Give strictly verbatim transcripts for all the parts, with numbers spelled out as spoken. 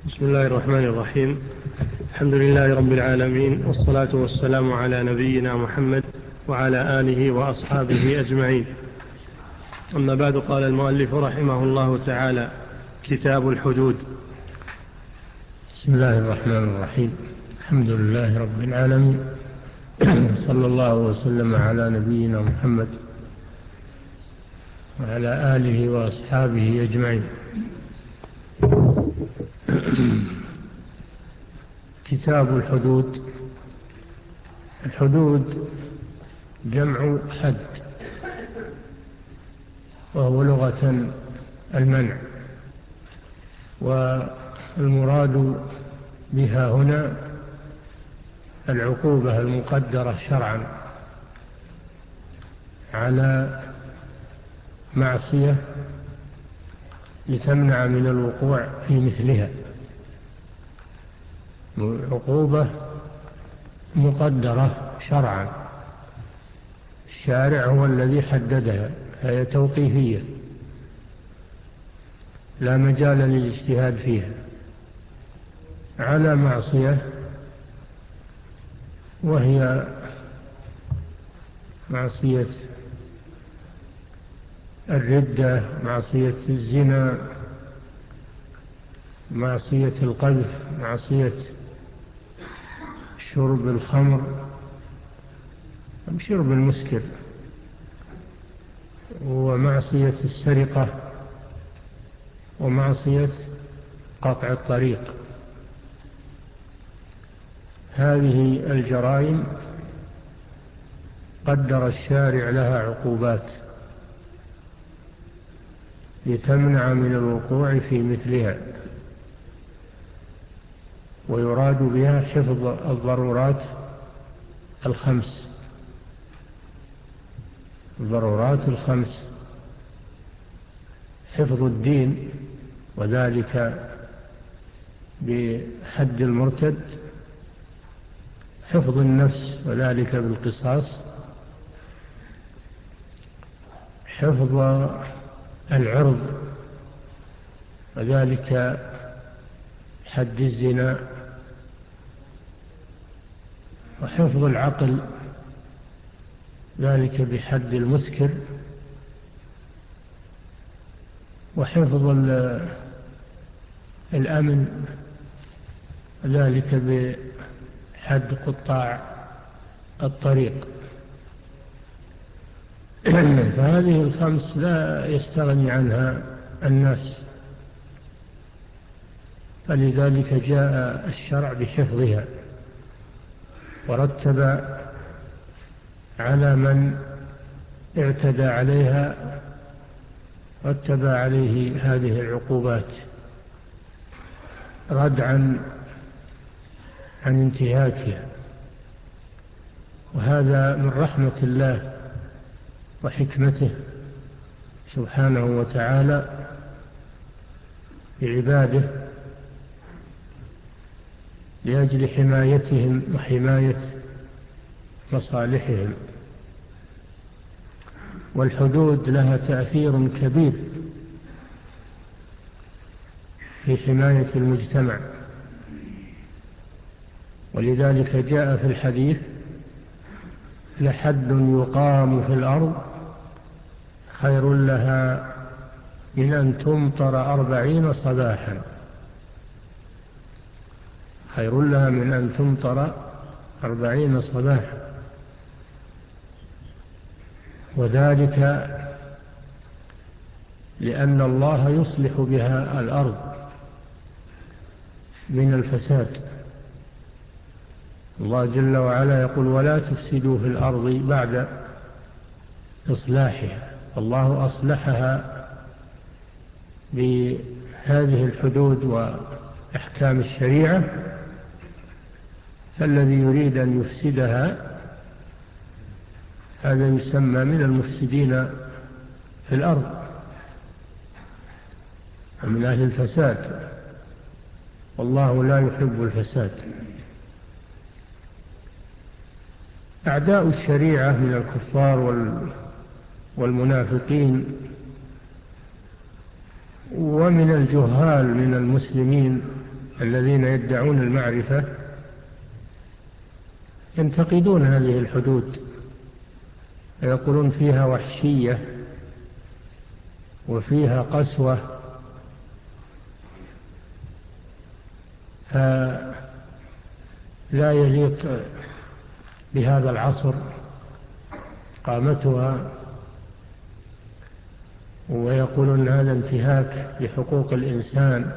بسم الله الرحمن الرحيم. الحمد لله رب العالمين، والصلاة والسلام على نبينا محمد وعلى آله وأصحابه أجمعين. أما بعد، قال المؤلف رحمه الله تعالى: كتاب الحدود. بسم الله الرحمن الرحيم. الحمد لله رب العالمين، صلى الله وسلم على نبينا محمد وعلى آله وأصحابه أجمعين. كتاب الحدود. الحدود جمع حد، وهو لغة المنع، والمراد بها هنا العقوبة المقدرة شرعا على معصية لتمنع من الوقوع في مثلها. عقوبة مقدرة شرعا، الشارع هو الذي حددها، هي توقيفية لا مجال للاجتهاد فيها، على معصية وهي معصية الردة، معصية الزنا، معصية القذف، معصية شرب الخمر أو شرب المسكر، ومعصية السرقة، ومعصية قطع الطريق. هذه الجرائم قدر الشارع لها عقوبات لتمنع من الوقوع في مثلها، ويراد بها حفظ الضرورات الخمس الضرورات الخمس حفظ الدين، وذلك بحد المرتد، حفظ النفس وذلك بالقصاص، حفظ العرض وذلك حد الزنا، وحفظ العقل ذلك بحد المسكر، وحفظ الأمن ذلك بحد قطاع الطريق. فهذه الخمس لا يستغني عنها الناس، فلذلك جاء الشرع بحفظها، ورتب على من اعتدى عليها رتب عليه هذه العقوبات ردعا عن انتهاكها. وهذا من رحمة الله وحكمته سبحانه وتعالى بعباده، لأجل حمايتهم وحماية مصالحهم. والحدود لها تأثير كبير في حماية المجتمع، ولذلك جاء في الحديث: لحد يقام في الأرض خير لها من أن تمطر أربعين صباحا خير لها من أن تمطر أربعين صباحا وذلك لأن الله يصلح بها الأرض من الفساد. الله جل وعلا يقول: ولا تفسدوا في الأرض بعد إصلاحها. الله أصلحها بهذه الحدود وأحكام الشريعة، فالذي يريد أن يفسدها هذا يسمى من المفسدين في الأرض ومن أهل الفساد، والله لا يحب الفساد. أعداء الشريعة من الكفار والمنافقين ومن الجهال من المسلمين الذين يدعون المعرفة ينتقدون هذه الحدود ويقولون فيها وحشية وفيها قسوة، فلا يليق بهذا العصر قامتها، ويقولون هذا انتهاك لحقوق الإنسان.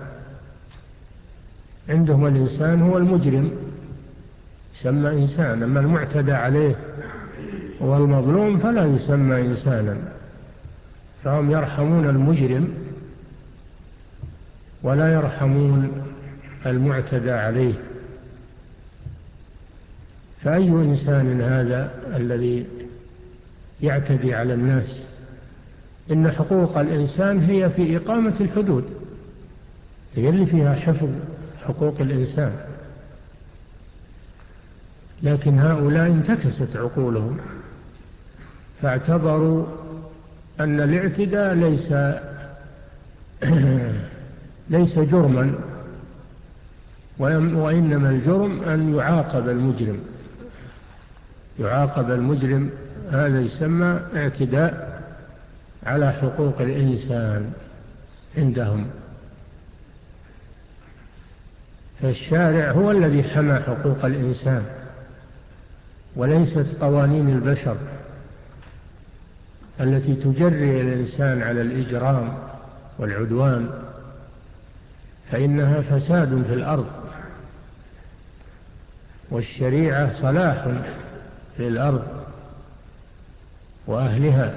عندهم الإنسان هو المجرم يسمى إنسان، أما المعتدى عليه والمظلوم فلا يسمى إنسانا، فهم يرحمون المجرم ولا يرحمون المعتدى عليه. فأي إنسان هذا الذي يعتدي على الناس؟ إن حقوق الإنسان هي في إقامة الحدود، هي اللي فيها حفظ حقوق الإنسان، لكن هؤلاء انتكست عقولهم فاعتبروا أن الاعتداء ليس ليس جرما، وإنما الجرم أن يعاقب المجرم، يعاقب المجرم، هذا يسمى اعتداء على حقوق الإنسان عندهم. فالشارع هو الذي حمى حقوق الإنسان وليست قوانين البشر التي تجري الإنسان على الإجرام والعدوان، فإنها فساد في الأرض، والشريعة صلاح للأرض وأهلها.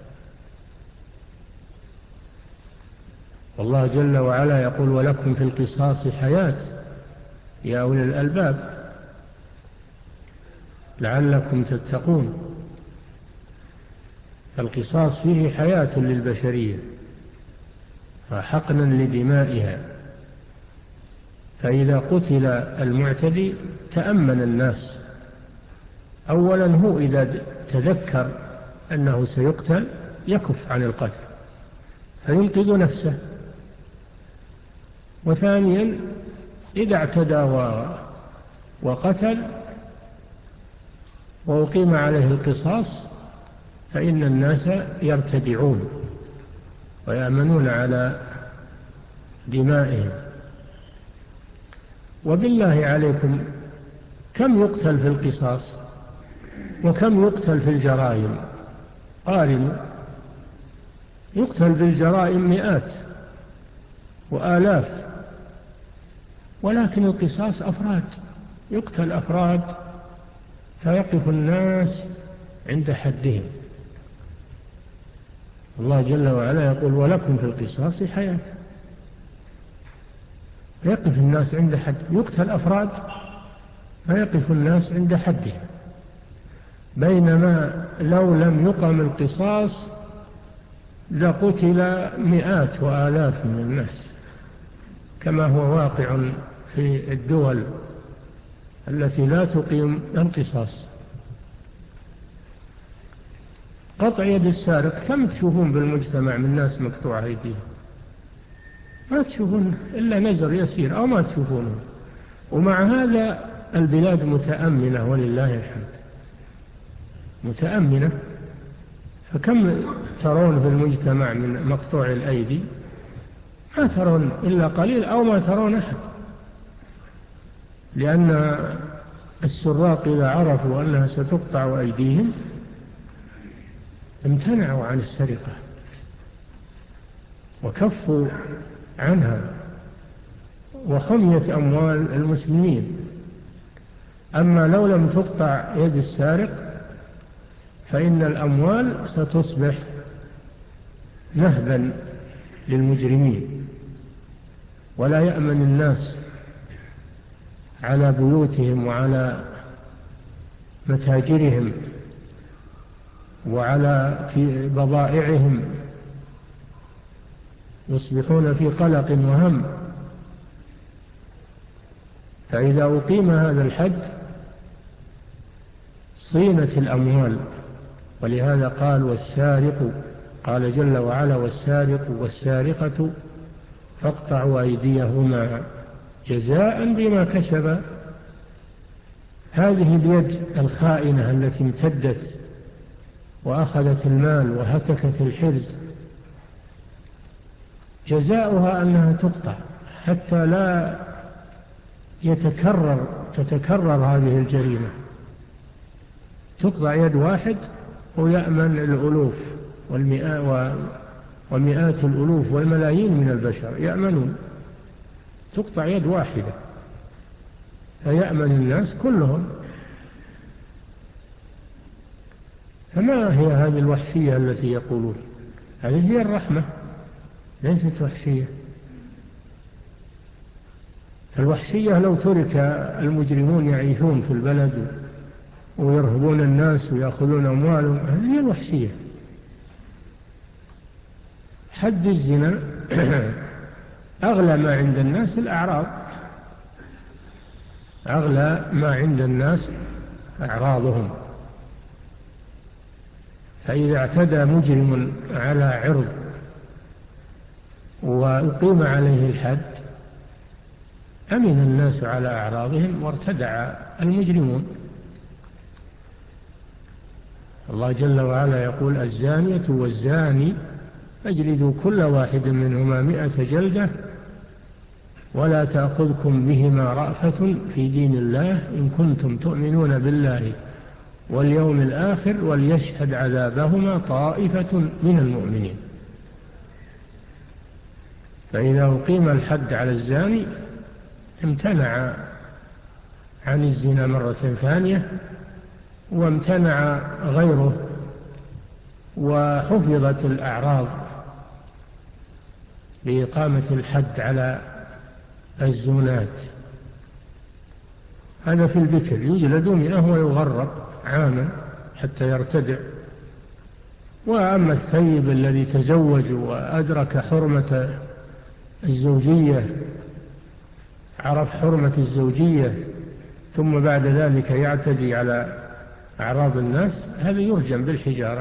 والله جل وعلا يقول ولكم في القصاص حياة يا أولي الألباب لعلكم تتقون. القصاص فيه حياة للبشرية وحقنا لدمائها، فإذا قتل المعتدي تأمن الناس. أولا هو إذا تذكر أنه سيقتل يكف عن القتل فينقذ نفسه، وثانيا إذا اعتدى وقتل وأقيم عليه القصاص فإن الناس يرتدعون ويأمنون على دمائهم. وبالله عليكم كم يقتل في القصاص وكم يقتل في الجرائم؟ قارنوا، يقتل بالجرائم مئات وآلاف، ولكن القصاص أفراد، يقتل أفراد فيقف الناس عند حدهم. الله جل وعلا يقول ولكم في القصاص حياة، يقف الناس عند حد، يقتل أفراد فيقف الناس عند حدهم، بينما لو لم يقم القصاص لقتل مئات وآلاف من الناس كما هو واقع في الدول التي لا تقيم القصاص. قطع يد السارق كم تشوفون بالمجتمع من ناس مقطوع أيديهم؟ ما تشوفون إلا نزر يسير أو ما تشوفونه، ومع هذا البلاد متأمنة ولله الحمد، متأمنة. فكم ترون في المجتمع من مقطوع الأيدي؟ ما ترون إلا قليل أو ما ترون أحد، لأن السراق إذا عرفوا أنها ستقطع أيديهم امتنعوا عن السرقة وكفوا عنها وحميت أموال المسلمين. أما لو لم تقطع يد السارق فإن الأموال ستصبح نهبا للمجرمين، ولا يأمن الناس على بيوتهم وعلى متاجرهم وعلى في بضائعهم، يصبحون في قلق وهم. فإذا أقيم هذا الحد صينت الأموال، ولهذا قال والسارق، قال جل وعلا والسارق والسارقة فاقطعوا أيديهما جزاء بما كسب. هذه اليد الخائنة التي امتدت وأخذت المال وهتكت الحرز جزاؤها أنها تقطع حتى لا يتكرر تتكرر هذه الجريمة. تقطع يد واحد ويأمن الألوف ومئات الألوف والملايين من البشر يأمنون. تقطع يد واحدة فيأمن الناس كلهم. فما هي هذه الوحشية التي يقولون؟ هذه هي الرحمة، ليست وحشية. الوحشية لو ترك المجرمون يعيشون في البلد ويرهبون الناس ويأخذون أموالهم، هذه هي الوحشية. حد الزنا أغلى ما عند الناس الأعراض، أغلى ما عند الناس أعراضهم. فإذا اعتدى مجرم على عرض وأقيم عليه الحد أمن الناس على أعراضهم وارتدع المجرمون. الله جل وعلا يقول: الزانية والزاني فاجلدوا كل واحد منهما مئة جلدة ولا تأخذكم بهما رأفة في دين الله إن كنتم تؤمنون بالله واليوم الآخر وليشهد عذابهما طائفة من المؤمنين. فإذا أقيم الحد على الزاني امتنع عن الزنا مرة ثانية وامتنع غيره وحفظت الأعراض بإقامة الحد على الزنات. هذا في البكر يجلد مئة ويغرب عاما حتى يرتدع. وأما الثيب الذي تزوج وأدرك حرمة الزوجية، عرف حرمة الزوجية، ثم بعد ذلك يعتدي على أعراض الناس، هذا يرجم بالحجارة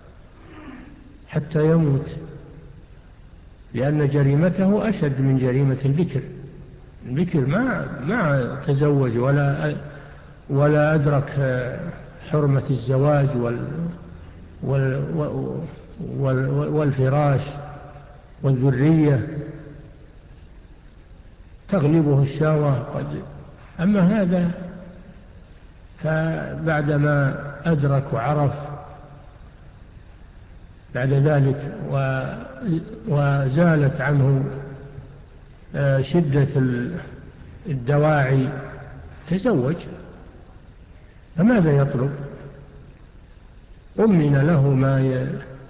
حتى يموت، لأن جريمته أشد من جريمة البكر. البكر ما ما تزوج ولا ولا أدرك حرمة الزواج وال وال والفراش والذرية، تغلبه الشهوة. أما هذا فبعدما أدرك وعرف بعد ذلك وزالت عنه شدة الدواعي تزوج. فماذا يطلب؟ أمن له ما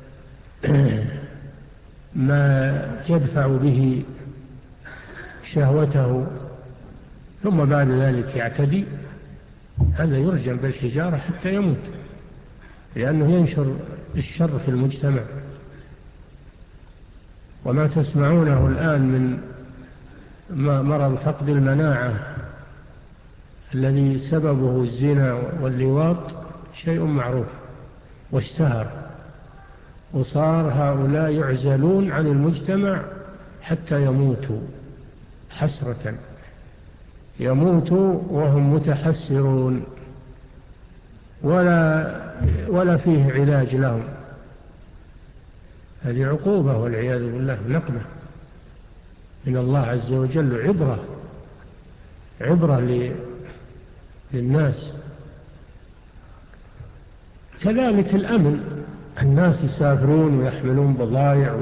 ما يدفع به شهوته، ثم بعد ذلك يعتدي، هذا يرجم بالحجارة حتى يموت، لأنه ينشر الشر في المجتمع. وما تسمعونه الآن من مرض فقد المناعة الذي سببه الزنا واللواط شيء معروف واشتهر، وصار هؤلاء يعزلون عن المجتمع حتى يموتوا حسرة، يموتوا وهم متحسرون ولا ولا فيه علاج لهم. هذه عقوبة والعياذ بالله، نقمة من الله عز وجل، عبرة عبرة للناس. كذلك الأمن، الناس يسافرون ويحملون بضائع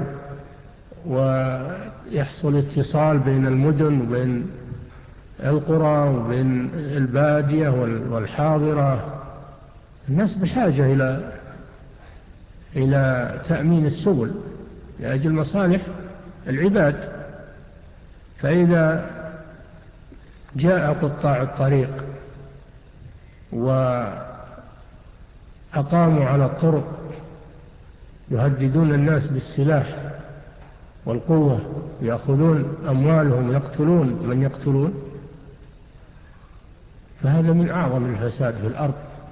ويحصل اتصال بين المدن وبين القرى وبين البادية والحاضرة. الناس بحاجة إلى إلى تأمين السبل لأجل مصالح العباد. فإذا جاء قطاع الطريق وأقاموا على الطرق يهددون الناس بالسلاح والقوة، يأخذون أموالهم، يقتلون من يقتلون، فهذا من أعظم الفساد في الأرض.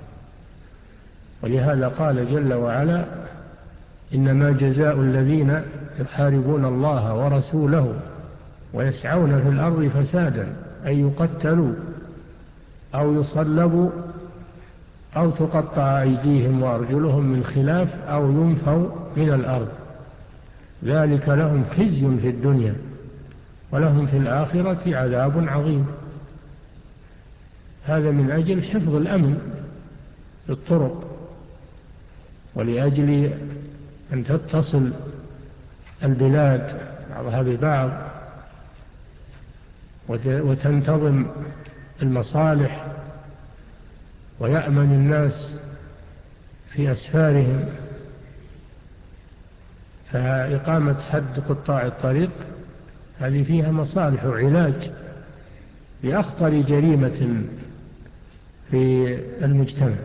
ولهذا قال جل وعلا: إنما جزاء الذين يحاربون الله ورسوله ويسعون في الأرض فسادا أن يقتلوا أو يصلبوا أو تقطع أيديهم وأرجلهم من خلاف أو ينفوا من الأرض، ذلك لهم خزي في الدنيا ولهم في الآخرة عذاب عظيم. هذا من أجل حفظ الأمن في الطرق، ولأجل أن تتصل البلاد بعضها ببعض وتنتظم المصالح ويأمن الناس في أسفارهم. فإقامة حد قطاع الطريق هذه فيها مصالح وعلاج لأخطر جريمة في المجتمع.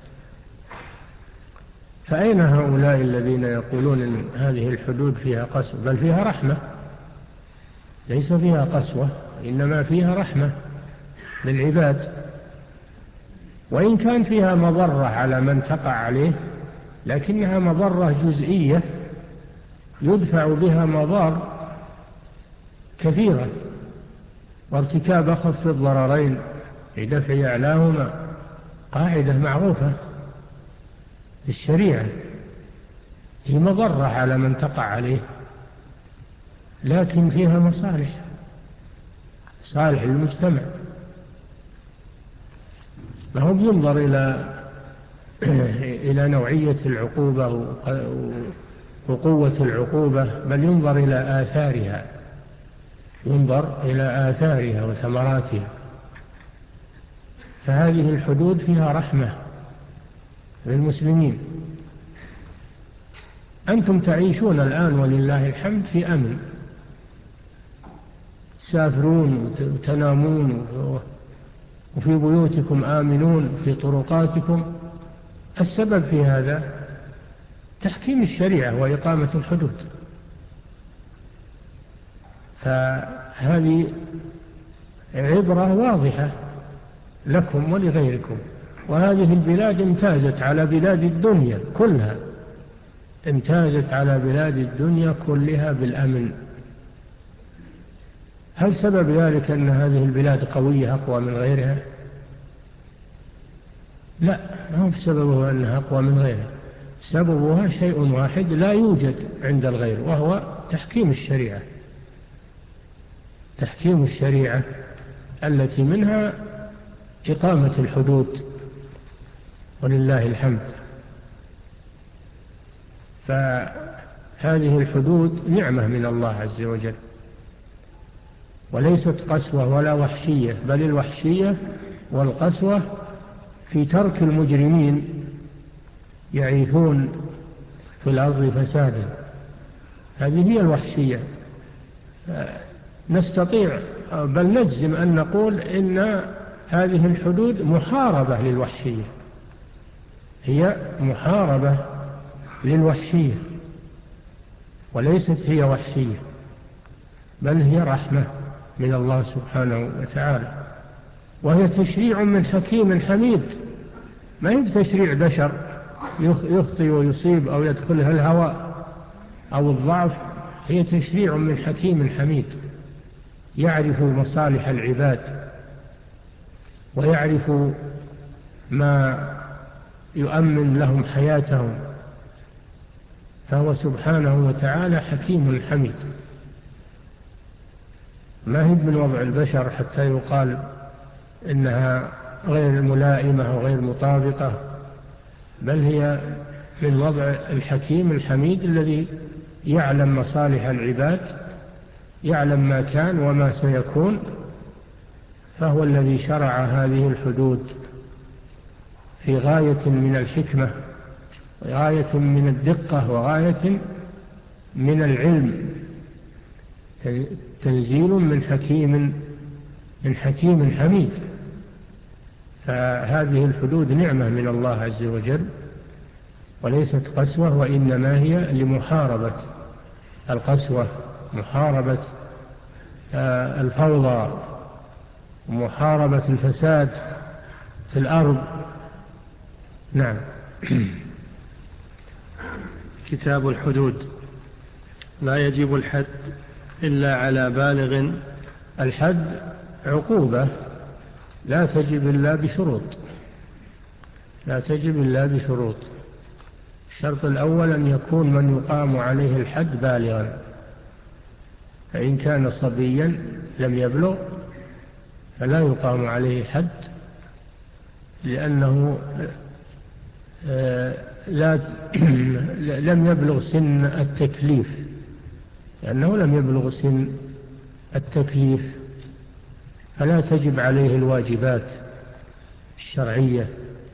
فأين هؤلاء الذين يقولون إن هذه الحدود فيها قسوة؟ بل فيها رحمة، ليس فيها قسوة، إنما فيها رحمة للعباد، وإن كان فيها مضرة على من تقع عليه، لكنها مضرة جزئية يدفع بها مضار كثيرة، وارتكاب أخف الضررين لدفع أعلاهما قاعدة معروفة في الشريعة، هي مضرة على من تقع عليه، لكن فيها مصالح صالح للمجتمع. ما هو ينظر إلى إلى نوعية العقوبة وقوة العقوبة، بل ينظر إلى آثارها، ينظر إلى آثارها وثمراتها. فهذه الحدود فيها رحمة للمسلمين. أنتم تعيشون الآن ولله الحمد في أمن، تسافرون وتنامون وفي بيوتكم آمنون في طرقاتكم. السبب في هذا تحكيم الشريعة وإقامة الحدود. فهذه عبرة واضحة لكم ولغيركم. وهذه البلاد امتازت على بلاد الدنيا كلها، امتازت على بلاد الدنيا كلها بالأمن. هل سبب ذلك أن هذه البلاد قوية أقوى من غيرها؟ لا، ما هو سببه أنها أقوى من غيرها، سببها شيء واحد لا يوجد عند الغير، وهو تحكيم الشريعة، تحكيم الشريعة التي منها إقامة الحدود ولله الحمد. فهذه الحدود نعمة من الله عز وجل، وليست قسوة ولا وحشية، بل الوحشية والقسوة في ترك المجرمين يعيثون في الأرض فسادا، هذه هي الوحشية. نستطيع بل نجزم أن نقول إن هذه الحدود محاربة للوحشية، هي محاربة للوحشية، وليست هي وحشية، بل هي رحمة من الله سبحانه وتعالى، وهي تشريع من حكيم حميد. ما هي تشريع بشر يخطي ويصيب أو يدخلها الهوى أو الضعف، هي تشريع من حكيم حميد يعرف مصالح العباد ويعرف ما يؤمن لهم حياتهم، فهو سبحانه وتعالى حكيم حميد. ما هي من وضع البشر حتى يقال إنها غير ملائمة أو غير مطابقة، بل هي من وضع الحكيم الحميد الذي يعلم مصالح العباد، يعلم ما كان وما سيكون، فهو الذي شرع هذه الحدود في غاية من الحكمة وغاية من الدقة وغاية من العلم، تنزيل من حكيم من حكيم حميد. فهذه الحدود نعمة من الله عز وجل، وليست قسوة، وإنما هي لمحاربة القسوة، محاربة الفوضى، ومحاربة الفساد في الأرض. نعم. كتاب الحدود. لا يجب الحد إلا على بالغ. الحد عقوبة لا تجب إلا بشروط لا تجب إلا بشروط الشرط الأول أن يكون من يقام عليه الحد بالغا، فإن كان صبيا لم يبلغ فلا يقام عليه حد، لأنه لا لم يبلغ سن التكليف لأنه لم يبلغ سن التكليف فلا تجب عليه الواجبات الشرعية،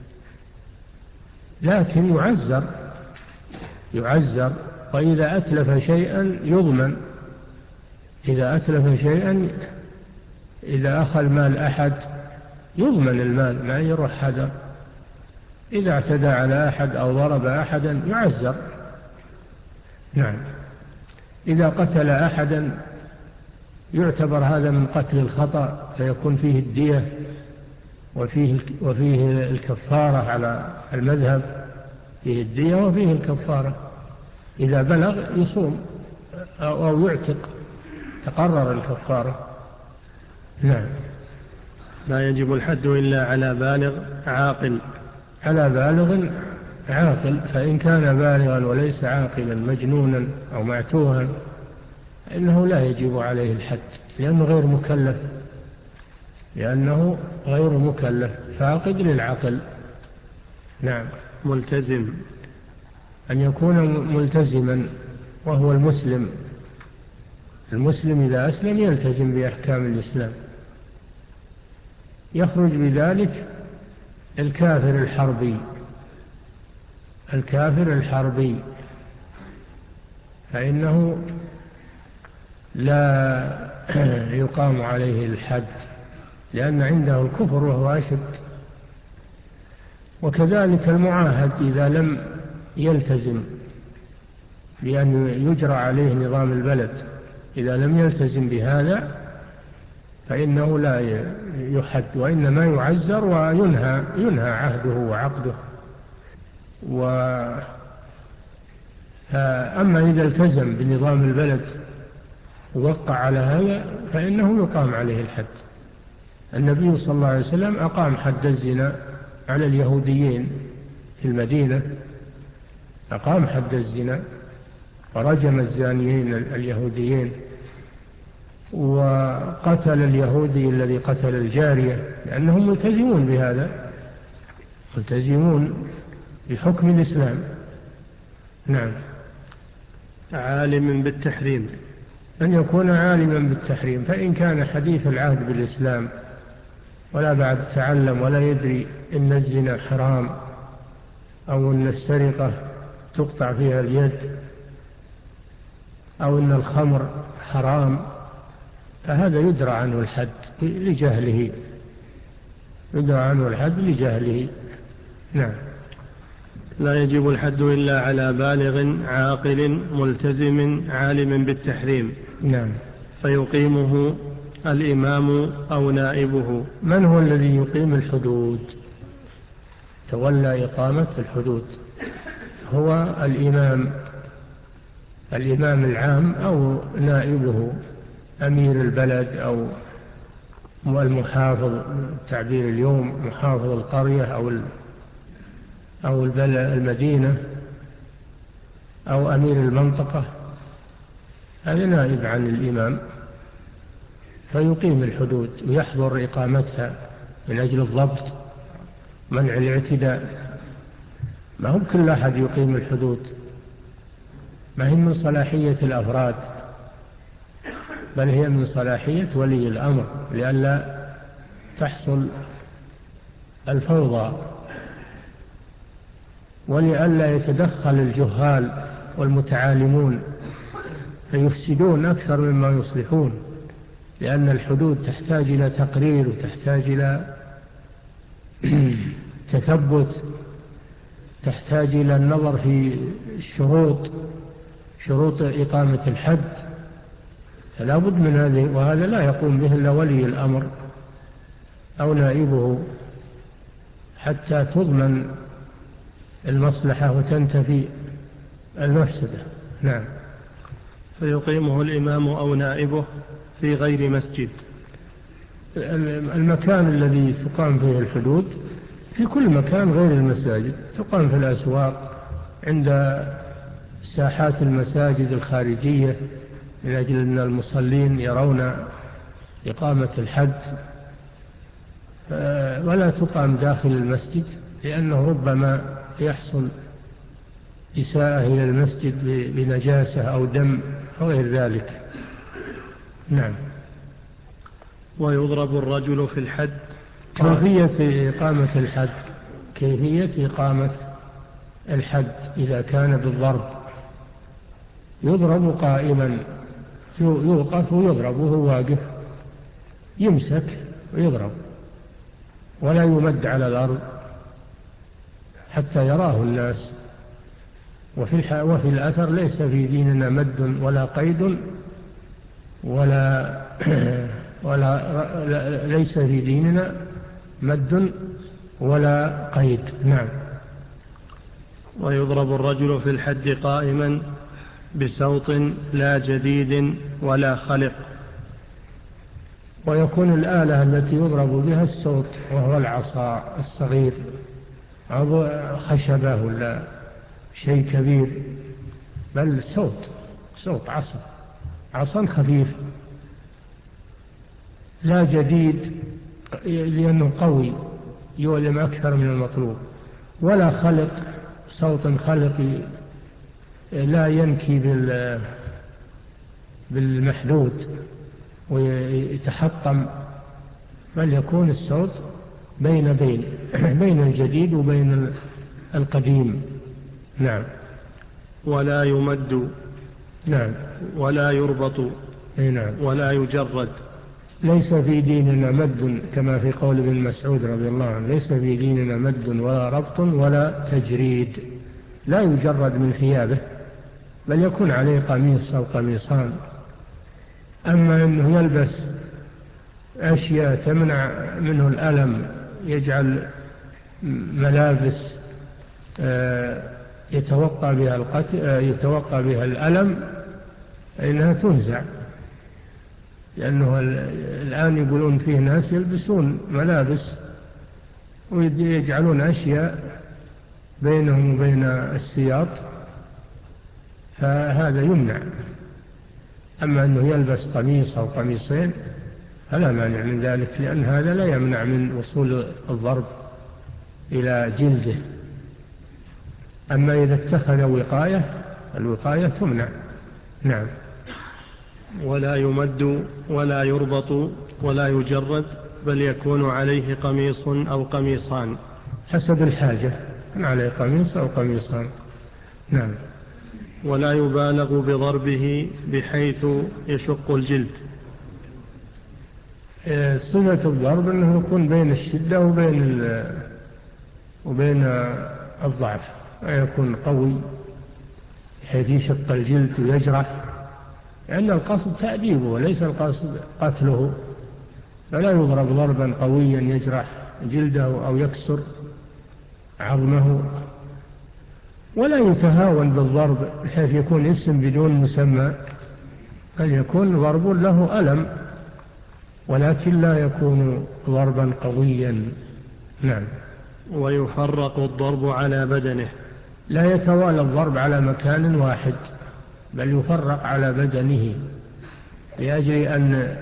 لكن يعزر يعزر وإذا أتلف شيئا يضمن إذا أتلف شيئا إذا أخذ مال أحد يضمن المال ما يروح هدر، إذا اعتدى على أحد أو ضرب أحدا يعزر. نعم. إذا قتل أحدا يعتبر هذا من قتل الخطأ فيكون فيه الدية وفيه وفيه الكفارة على المذهب، فيه الدية وفيه الكفارة. إذا بلغ يصوم أو يعتق تقرر الكفارة. نعم. لا يجب الحد إلا على بالغ عاقل. على بالغ عاقل، فإن كان بالغا وليس عاقلا مجنونا أو معتوها إنه لا يجب عليه الحد لأنه غير مكلف لأنه غير مكلف فاقد للعقل. نعم. ملتزم، أن يكون ملتزما وهو المسلم. المسلم إذا أسلم يلتزم بأحكام الإسلام. يخرج بذلك الكافر الحربي الكافر الحربي فإنه لا يقام عليه الحد لأن عنده الكفر وهو أشد. وكذلك المعاهد إذا لم يلتزم بأن يجرى عليه نظام البلد، إذا لم يلتزم بهذا فإنه لا يحد وإنما يعزر وينهى ينهى عهده وعقده. أما إذا التزم بنظام البلد ووقع على هذا فإنه يقام عليه الحد. النبي صلى الله عليه وسلم أقام حد الزنا على اليهوديين في المدينة، أقام حد الزنا ورجم الزانيين اليهوديين، وقتل اليهودي الذي قتل الجارية لأنهم ملتزمون بهذا، ملتزمون بحكم الإسلام. نعم. عالم بالتحريم، أن يكون عالما بالتحريم، فإن كان حديث العهد بالإسلام ولا بعد تعلم ولا يدري إن الزنا حرام أو إن السرقة تقطع فيها اليد أو إن الخمر حرام فهذا يدرى عنه الحد لجهله يدرى عنه الحد لجهله. نعم. لا يجب الحد إلا على بالغ عاقل ملتزم عالم بالتحريم. نعم. فيقيمه الإمام أو نائبه. من هو الذي يقيم الحدود تولى إقامة الحدود؟ هو الإمام الإمام العام أو نائبه أمير البلد أو المحافظ، تعبير اليوم محافظ القرية أو أو المدينة أو أمير المنطقة، هذا نائب عن الإمام فيقيم الحدود ويحضر إقامتها من أجل الضبط منع الاعتداء. ما هم كل أحد يقيم الحدود، ما هي من صلاحية الأفراد بل هي من صلاحية ولي الأمر لئلا تحصل الفوضى ولئلا يتدخل الجهال والمتعالمون فيفسدون أكثر مما يصلحون، لأن الحدود تحتاج إلى تقرير وتحتاج إلى تثبت، تحتاج إلى النظر في الشروط شروط إقامة الحد، فلا بد من هذه، وهذا لا يقوم به إلا ولي الأمر أو نائبه حتى تضمن المصلحة وتنتفي المفسدة. نعم. فيقيمه الإمام أو نائبه في غير مسجد. المكان الذي تقام فيه الحدود في كل مكان غير المساجد، تقام في الأسواق، عند ساحات المساجد الخارجية، من أجل أن المصلين يرون إقامة الحد، ولا تقام داخل المسجد، لأنه ربما يحصل إساءة إلى المسجد بنجاسة أو دم أو غير ذلك. نعم. ويضرب الرجل في الحد. كيفية إقامة الحد، كيفية إقامة الحد إذا كان بالضرب، يضرب قائما، يوقف ويضرب وهو واقف، يمسك ويضرب، ولا يمد على الأرض حتى يراه الناس. وفي, وفي الأثر: ليس في ديننا مد ولا قيد ولا, ولا ليس في ديننا مد ولا قيد. نعم. ويضرب الرجل في الحد قائما بسوط لا جديد ولا خلق. ويكون الآلة التي يضرب بها السوط، وهو العصا الصغير أو خشبة ولا شيء كبير، بل سوط، سوط عصا، عصا خفيف لا جديد لأنه قوي يؤلم أكثر من المطلوب، ولا خلق، صوت خلقي لا ينكي بالمحدود ويتحطم، بل يكون الصوت بين بين بين الجديد وبين القديم. نعم. ولا يمد. نعم. ولا يربط. نعم. ولا يجرد. ليس في ديننا مد، كما في قول ابن مسعود رضي الله عنه: ليس في ديننا مد ولا ربط ولا تجريد. لا يجرد من ثيابه، بل يكون عليه قميص أو قميصان. أما أنه يلبس أشياء تمنع منه الألم، يجعل ملابس يتوقع بها القتل، يتوقع بها الألم، إنها تنزع. لأنه الآن يقولون فيه ناس يلبسون ملابس ويجعلون أشياء بينهم وبين السياط، فهذا يمنع. أما أنه يلبس قميص أو قميصين فلا مانع من ذلك، لأن هذا لا يمنع من وصول الضرب إلى جلده. أما إذا اتخذ وقاية، الوقاية تمنع. نعم. ولا يمد ولا يربط ولا يجرد، بل يكون عليه قميص أو قميصان حسب الحاجة، كان عليه قميص أو قميصان. نعم. ولا يبالغ بضربه بحيث يشق الجلد. صفة الضرب أنه يكون بين الشدة وبين وبين الضعف، ويكون قوي بحيث يشق الجلد ويجرح، لأن القصد تأديبه وليس القصد قتله، فلا يضرب ضربا قويا يجرح جلده أو يكسر عظمه. ولا يتهاون بالضرب بحيث يكون اسم بدون مسمى، بل يكون ضرب له ألم، ولكن لا يكون ضربا قويا. نعم. ويفرق الضرب على بدنه. لا يتوالى الضرب على مكان واحد، بل يفرق على بدنه، لأجل أن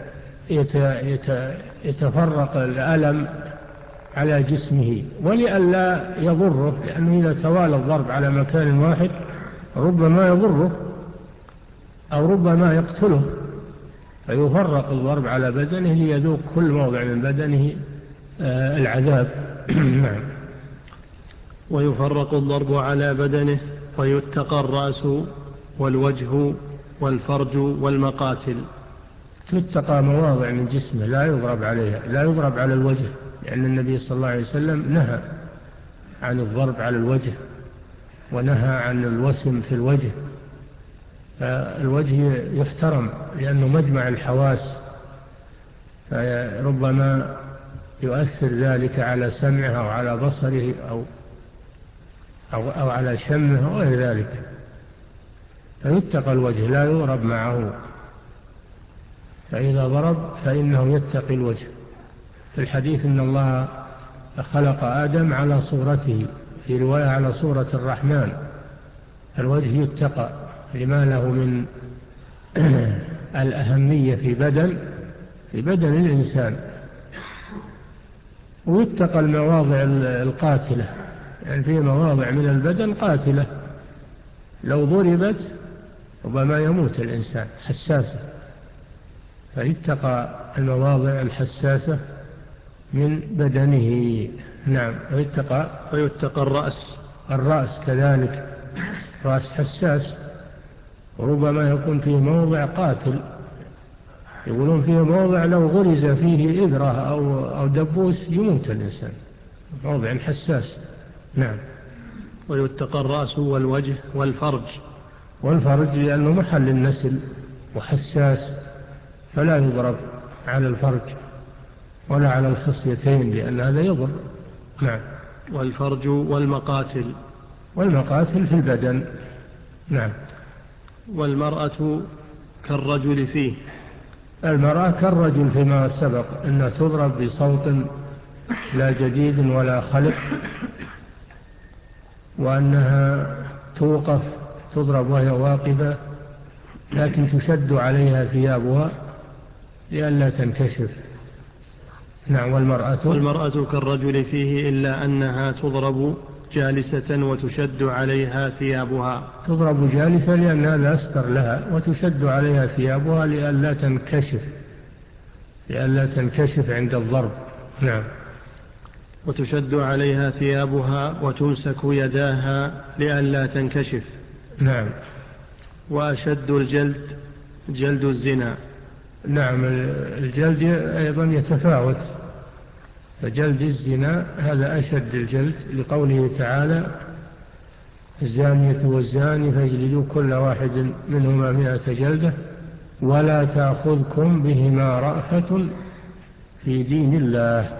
يتفرق الألم على جسمه، ولئلا يضره، لأنه إذا توالى الضرب على مكان واحد ربما يضره أو ربما يقتله، فيفرق الضرب على بدنه ليذوق كل موضع من بدنه العذاب. نعم. ويفرق الضرب على بدنه ويتقى الرأس والوجه والفرج والمقاتل. تتقى مواضع من جسمه لا يضرب عليها، لا يضرب على الوجه، لأن النبي صلى الله عليه وسلم نهى عن الضرب على الوجه، ونهى عن الوسم في الوجه. فالوجه يحترم لأنه مجمع الحواس، فربما يؤثر ذلك على سمعه أو على بصره أو, أو, أو على شمه أو غير ذلك، فيتقى الوجه لا يضرب معه، فإذا ضرب فإنه يتقي الوجه. في الحديث إن الله خلق آدم على صورته، في رواية على صورة الرحمن. الوجه يتقى لما له من الأهمية في بدن في بدن الإنسان، ويتقى المواضع القاتلة، يعني في مواضع من البدن قاتلة لو ضربت ربما يموت الإنسان، حساسة، فيتقى المواضع الحساسة من بدنه. نعم. ويتقى ويتقى الرأس الرأس كذلك، رأس حساس، وربما يكون فيه موضع قاتل، يقولون فيه موضع لو غرز فيه إبرة أو, أو دبوس يموت الإنسان، موضع حساس. نعم. ويتقى الرأس والوجه والفرج. والفرج لأنه محل النسل وحساس، فلا يضرب على الفرج ولا على الخصيتين لأن هذا يضر. نعم. والفرج والمقاتل. والمقاتل في البدن. نعم. والمرأة كالرجل فيه. المرأة كالرجل فيما سبق أنها تضرب بصوت لا جديد ولا خلق، وأنها توقف تضرب وهي واقفة، لكن تشد عليها ثيابها لئلا تنكشف. نعم. والمرأة والمرأة كالرجل فيه إلا أنها تضرب جالسة وتشد عليها ثيابها. تضرب جالسة لأن هذا أستر لها، وتشد عليها ثيابها لئلا تنكشف لئلا تنكشف عند الضرب. نعم. وتشد عليها ثيابها وتمسك يداها لئلا تنكشف. نعم. وأشد الجلد جلد الزنا. نعم. الجلد أيضا يتفاوت، فجلد الزنا هذا أشد الجلد، لقوله تعالى: الزانية والزاني فاجلدوا كل واحد منهما مائة جلدة ولا تأخذكم بهما رأفة في دين الله.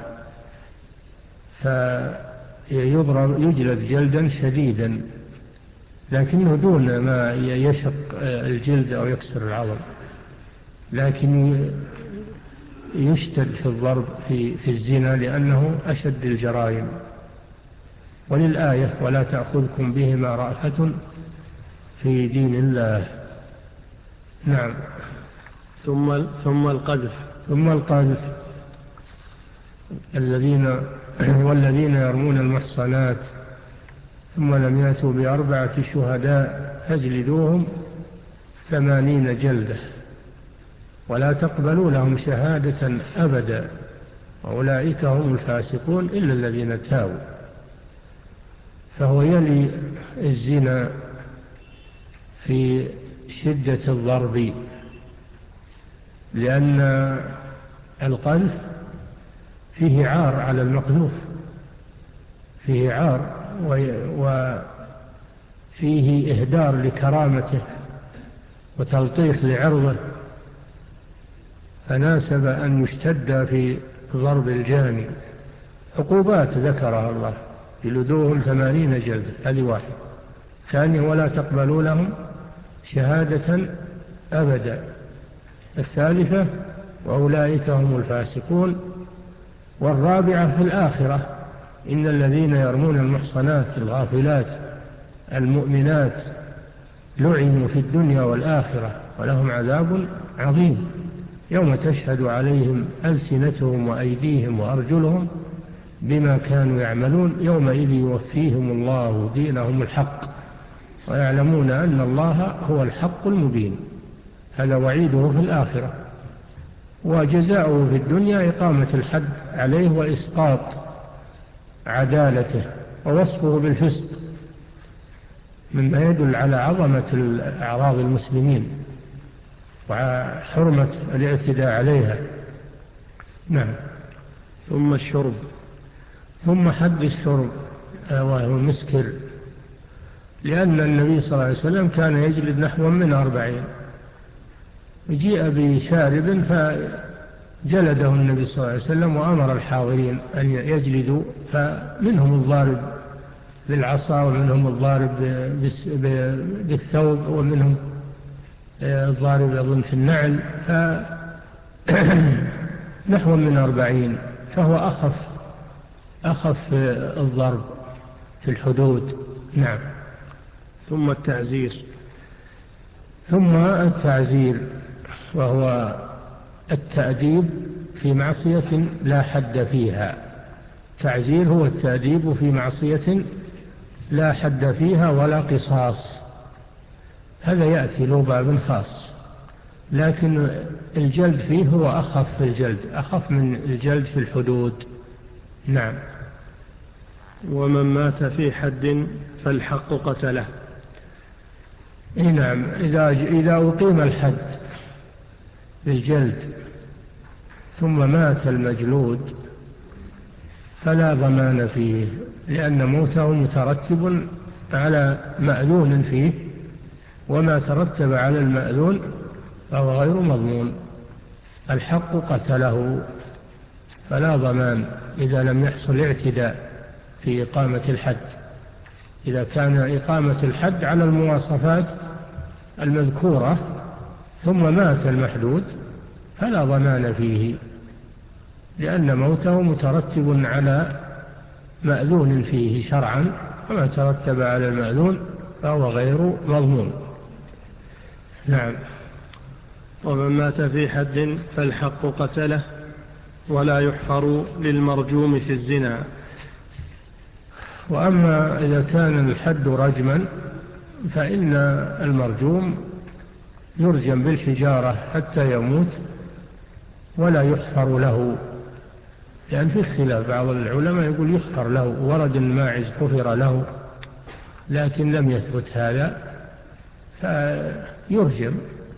فيضرب يجلد جلدا شديدا، لكنه دون ما يشق الجلد أو يكسر العظم، لكن يشتد في الضرب في, في الزنا لأنه أشد الجرائم. وللآية: ولا تأخذكم بهما رأفة في دين الله. نعم. ثم ثم القذف. ثم القذف. الذين والذين يرمون المحصنات ثم لم يأتوا بأربعة شهداء فاجلدوهم ثمانين جلدة ولا تقبلوا لهم شهادة أبدا وأولئك هم الفاسقون إلا الذين تابوا. فهو يلي الزنا في شدة الضرب، لأن القذف فيه عار على المقذوف، فيه عار وفيه إهدار لكرامته وتلطيخ لعرضه، فناسب أن يشتد في ضرب الجاني. عقوبات ذكرها الله: جلدوهم ثمانين جلدة، هذه واحد. ثانيا: ولا تقبلوا لهم شهادة أبدا. الثالثة: وأولئك هم الفاسقون. والرابعة في الآخرة: إن الذين يرمون المحصنات الغافلات المؤمنات لعنوا في الدنيا والآخرة ولهم عذاب عظيم يوم تشهد عليهم ألسنتهم وأيديهم وأرجلهم بما كانوا يعملون يومئذ يوفيهم الله دينهم الحق ويعلمون أن الله هو الحق المبين. هذا وعيده في الآخرة. وجزاؤه في الدنيا إقامة الحد عليه وإسقاط عدالته، ووصفه بالفسق مما يدل على عظمة أعراض المسلمين وحرمة الاعتداء عليها. نعم. ثم الشرب. ثم حد الشرب وهو المسكر، لأن النبي صلى الله عليه وسلم كان يجلد نحو من أربعين. جيء بشارب فجلده النبي صلى الله عليه وسلم وأمر الحاضرين أن يجلدوا، فمنهم الضارب بالعصا ومنهم الضارب بالثوب ومنهم الضارب يظن في النعل، نحو من أربعين. فهو أخف أخف الضرب في الحدود. نعم. ثم التعزير. ثم التعزير وهو التأديب في معصية لا حد فيها. تعزير هو التأديب في معصية لا حد فيها ولا قصاص، هذا يأتي له باب خاص، لكن الجلد فيه هو أخف الجلد، أخف من الجلد في الحدود. نعم. ومن مات في حد فالحق قتله. نعم. إذا, إذا أقيم الحد بالجلد ثم مات المجلود فلا ضمان فيه، لأن موته مترتب على مأذون فيه، وما ترتب على المأذون فهو غير مضمون. الحق قتله، فلا ضمان إذا لم يحصل اعتداء في إقامة الحد. إذا كان إقامة الحد على المواصفات المذكورة ثم مات المحدود فلا ضمان فيه، لأن موته مترتب على مأذون فيه شرعا، وما ترتب على المأذون فهو غير مضمون. نعم. ومن مات في حد فالحق قتله ولا يحفر للمرجوم في الزنا. وأما إذا كان الحد رجما فإن المرجوم يرجم بالحجارة حتى يموت ولا يحفر له، لأن في خلاف، بعض العلماء يقول يحفر له، ورد الماعز حفر له، لكن لم يثبت هذا، فيرجم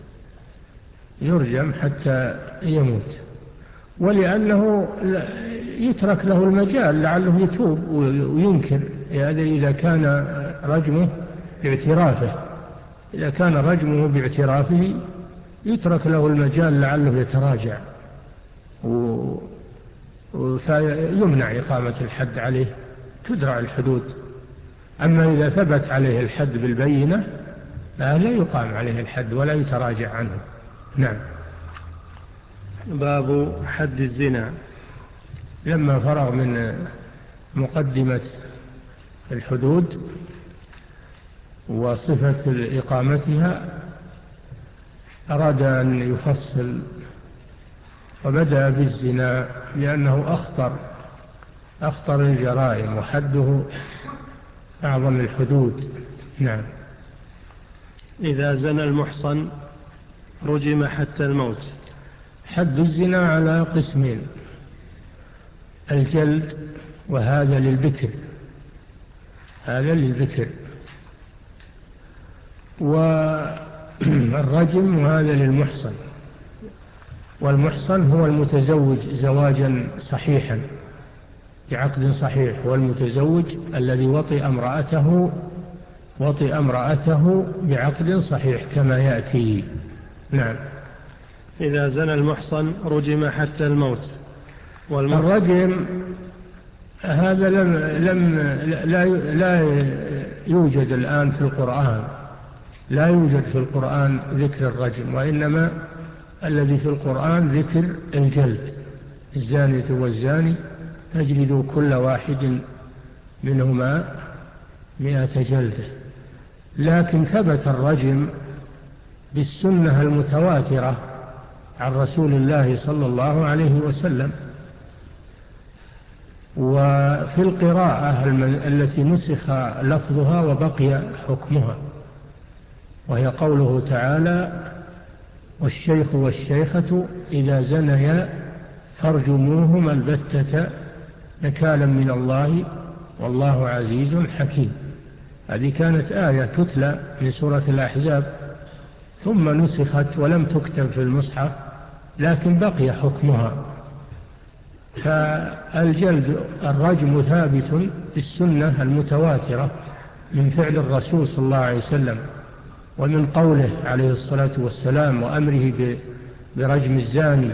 يرجم حتى يموت، ولأنه يترك له المجال لعله يتوب وينكر. هذا إذا كان رجمه باعترافه، إذا كان رجمه باعترافه يترك له المجال لعله يتراجع فيمنع إقامة الحد عليه، تدرع الحدود. أما إذا ثبت عليه الحد بالبينة لا يقام عليه الحد ولا يتراجع عنه. نعم. باب حد الزنا. لما فرغ من مقدمة الحدود وصفة إقامتها أراد أن يفصل، وبدأ بالزنا لأنه أخطر أخطر الجرائم وحده أعظم الحدود. نعم. إذا زنى المحصن رجم حتى الموت. حد الزنا على قسمين: الجلد، وهذا للبكر، هذا للبكر، والرجم وهذا للمحصن. والمحصن هو المتزوج زواجا صحيحا بعقد صحيح، والمتزوج الذي وطئ امرأته وطئ امرأته بعقد صحيح كما يأتي. نعم. إذا زنى المحصن رجم حتى الموت. الرجم هذا لم لم لا لا يوجد الآن في القرآن، لا يوجد في القرآن ذكر الرجم، وإنما الذي في القرآن ذكر الجلد: الزانية والزاني فاجلدوا كل واحد منهما مئة جلدة. لكن ثبت الرجم بالسنة المتواترة عن رسول الله صلى الله عليه وسلم. وفي القراءة التي نسخ لفظها وبقي حكمها، وهي قوله تعالى: والشيخ والشيخة إذا زنيا فارجموهما البتة نكالا من الله والله عزيز حكيم. هذه كانت آية تتلى من سورة الأحزاب، ثم نسخت ولم تكتب في المصحف، لكن بقي حكمها. فالجلد الرجم ثابت بالسنة المتواترة من فعل الرسول صلى الله عليه وسلم، ومن قوله عليه الصلاة والسلام وأمره برجم الزاني،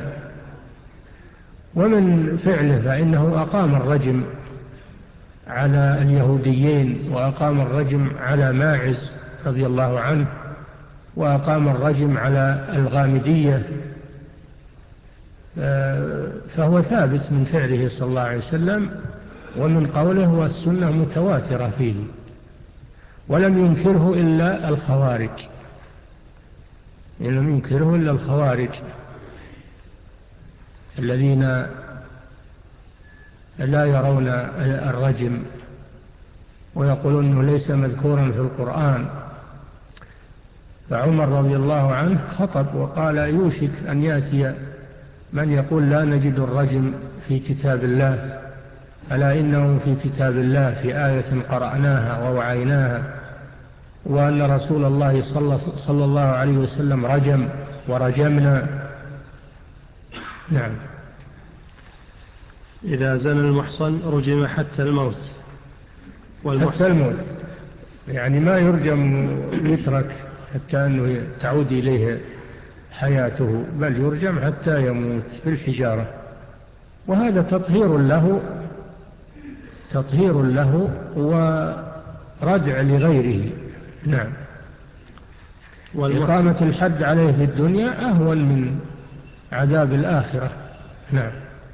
ومن فعله فإنه أقام الرجم على اليهوديين، وأقام الرجم على ماعز رضي الله عنه، وأقام الرجم على الغامدية فهو ثابت من فعله صلى الله عليه وسلم ومن قوله، والسنة متواترة فيه، ولم ينكره إلا الخوارج، لم ينكره إلا الخوارج الذين لا يرون الرجم ويقولون أنه ليس مذكورا في القرآن. فعمر رضي الله عنه خطب وقال: يوشك أن يأتي من يقول لا نجد الرجم في كتاب الله، ألا إنه في كتاب الله في آية قرأناها ووعيناها، وأن رسول الله صلى الله عليه وسلم رجم ورجمنا. نعم. إذا زنى المحصن رجم حتى الموت. حتى الموت يعني ما يرجم ويترك حتى أنه تعود إليه حياته، بل يرجم حتى يموت بالحجارة، وهذا تطهير له تطهير له وردع لغيره. نعم. وإقامة الحد عليه في الدنيا أهون من عذاب الآخرة. نعم.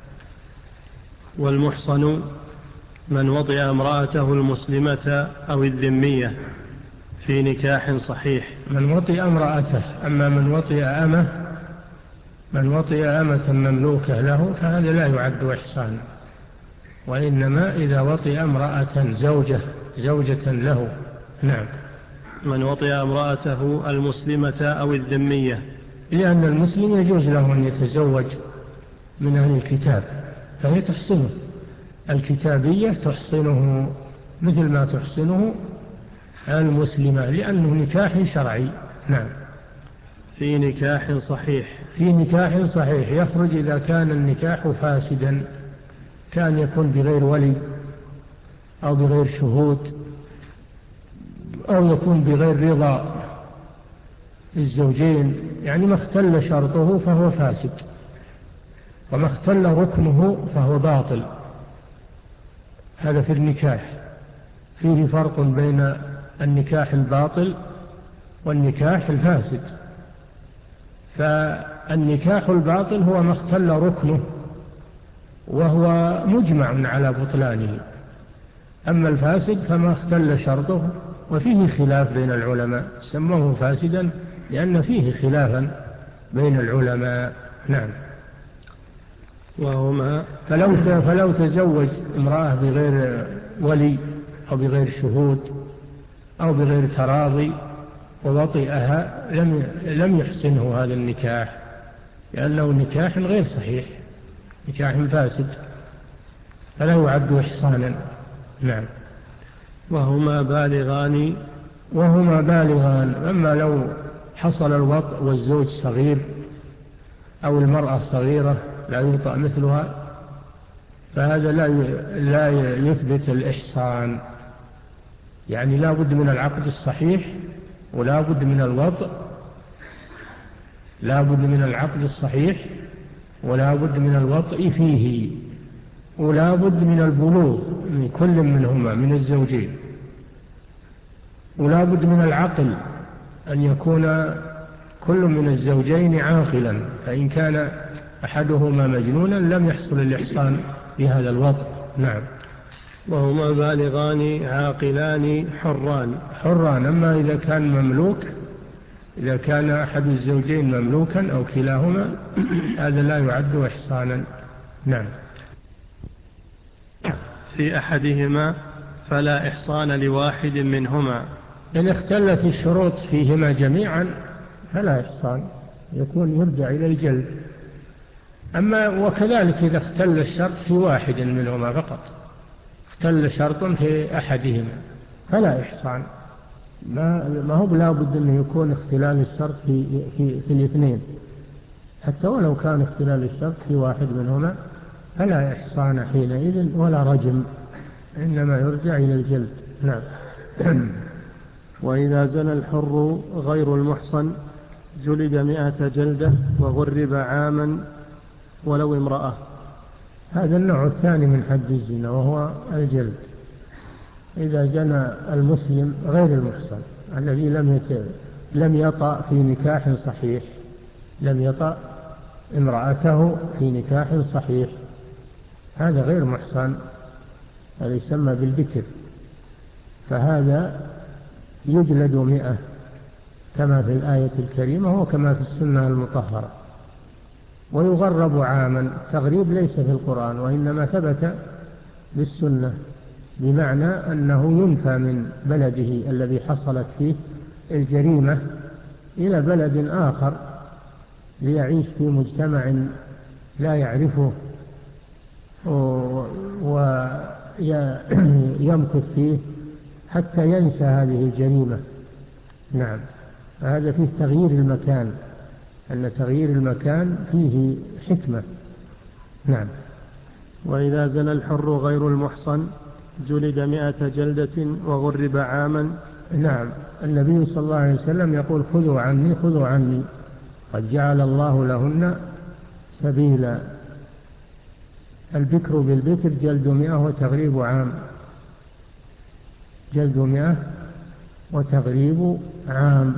والمحصن من وطئ امرأته المسلمة أو الذمية في نكاح صحيح. من وطئ امرأته. أما من وطئ أمه من وطئ أمة مملوكة له فهذا لا يعد إحسانا، وإنما إذا وطئ امرأة زوجة زوجة له. نعم. من وطئ امرأته المسلمة أو الذمية، لأن المسلم يجوز له أن يتزوج من أهل الكتاب، فهي تحسنه، الكتابية تحسنه مثل ما تحسنه المسلمة، لأنه نكاح شرعي. نعم. في نكاح صحيح. في نكاح صحيح يخرج إذا كان النكاح فاسدا، كان يكون بغير ولي أو بغير شهود أو يكون بغير رضا الزوجين، يعني ما اختل شرطه فهو فاسد، وما اختل ركنه فهو باطل. هذا في النكاح. فيه فرق بين النكاح الباطل والنكاح الفاسد. فالنكاح الباطل هو ما اختل ركنه وهو مجمع على بطلانه، أما الفاسد فما اختل شرطه وفيه خلاف بين العلماء، سموه فاسدا لأن فيه خلافا بين العلماء. نعم. وهما فلو فلو تزوج امرأة بغير ولي أو بغير شهود أو بغير تراضي ووطئها لم لم يحسنه هذا النكاح، لأنه نكاح غير صحيح، نكاح فاسد، فلا يعد إحسانا. نعم. وهما بالغان. وهما بالغان. أما لو حصل الوطء والزوج صغير أو المرأة صغيرة لا يوطأ مثلها، فهذا لا لا يثبت الإحسان، يعني لا بد من العقد الصحيح ولا بد من الوطء، لا بد من العقد الصحيح ولا بد من الوطء فيه، ولا بد من البلوغ من كل منهما من الزوجين، ولا بد من العقل، أن يكون كل من الزوجين عاقلا، فإن كان أحدهما مجنونا لم يحصل الإحصان بهذا الوطء. نعم. وهما بالغان عاقلان حران. حران. أما إذا كان مملوك، إذا كان أحد الزوجين مملوكا أو كلاهما هذا لا يعد إحصانا. نعم. في أحدهما فلا إحصان لواحد منهما. إن اختلت الشروط فيهما جميعا فلا إحصان، يكون يرجع إلى الجلد. أما وكذلك إذا اختل الشرط في واحد منهما فقط، اختل شرط في أحدهما فلا إحصان، ما ما هو لا بد أن يكون اختلال الشرط في, في, في الاثنين، حتى ولو كان اختلال الشرط في واحد منهما فلا إحصان حينئذ ولا رجم، إنما يرجع إلى الجلد. نعم. وإذا زنى الحر غير المحصن جلد مئة جلدة وغرب عاما ولو امرأة. هذا النوع الثاني من حد الزنا وهو الجلد. إذا زنى المسلم غير المحصن الذي لم لم يطأ في نكاح صحيح، لم يطأ امرأته في نكاح صحيح، هذا غير محصن، هذا يسمى بالبكر، فهذا يجلد مئة كما في الآية الكريمة وكما في السنة المطهرة، ويغرب عاما. التغريب ليس في القرآن وإنما ثبت بالسنة، بمعنى أنه ينفى من بلده الذي حصلت فيه الجريمة إلى بلد آخر ليعيش في مجتمع لا يعرفه ويمكث فيه حتى ينسى هذه الجريمة. نعم، هذا فيه تغيير المكان، أن تغيير المكان فيه حكمة. نعم. وإذا زنى الحر غير المحصن جلد مئة جلدة وغرب عاما. نعم، النبي صلى الله عليه وسلم يقول خذوا عني خذوا عني قد جعل الله لهن سبيلا. البكر بالبكر جلد مئة وتغريب عام، جلد مئة وتغريب عام،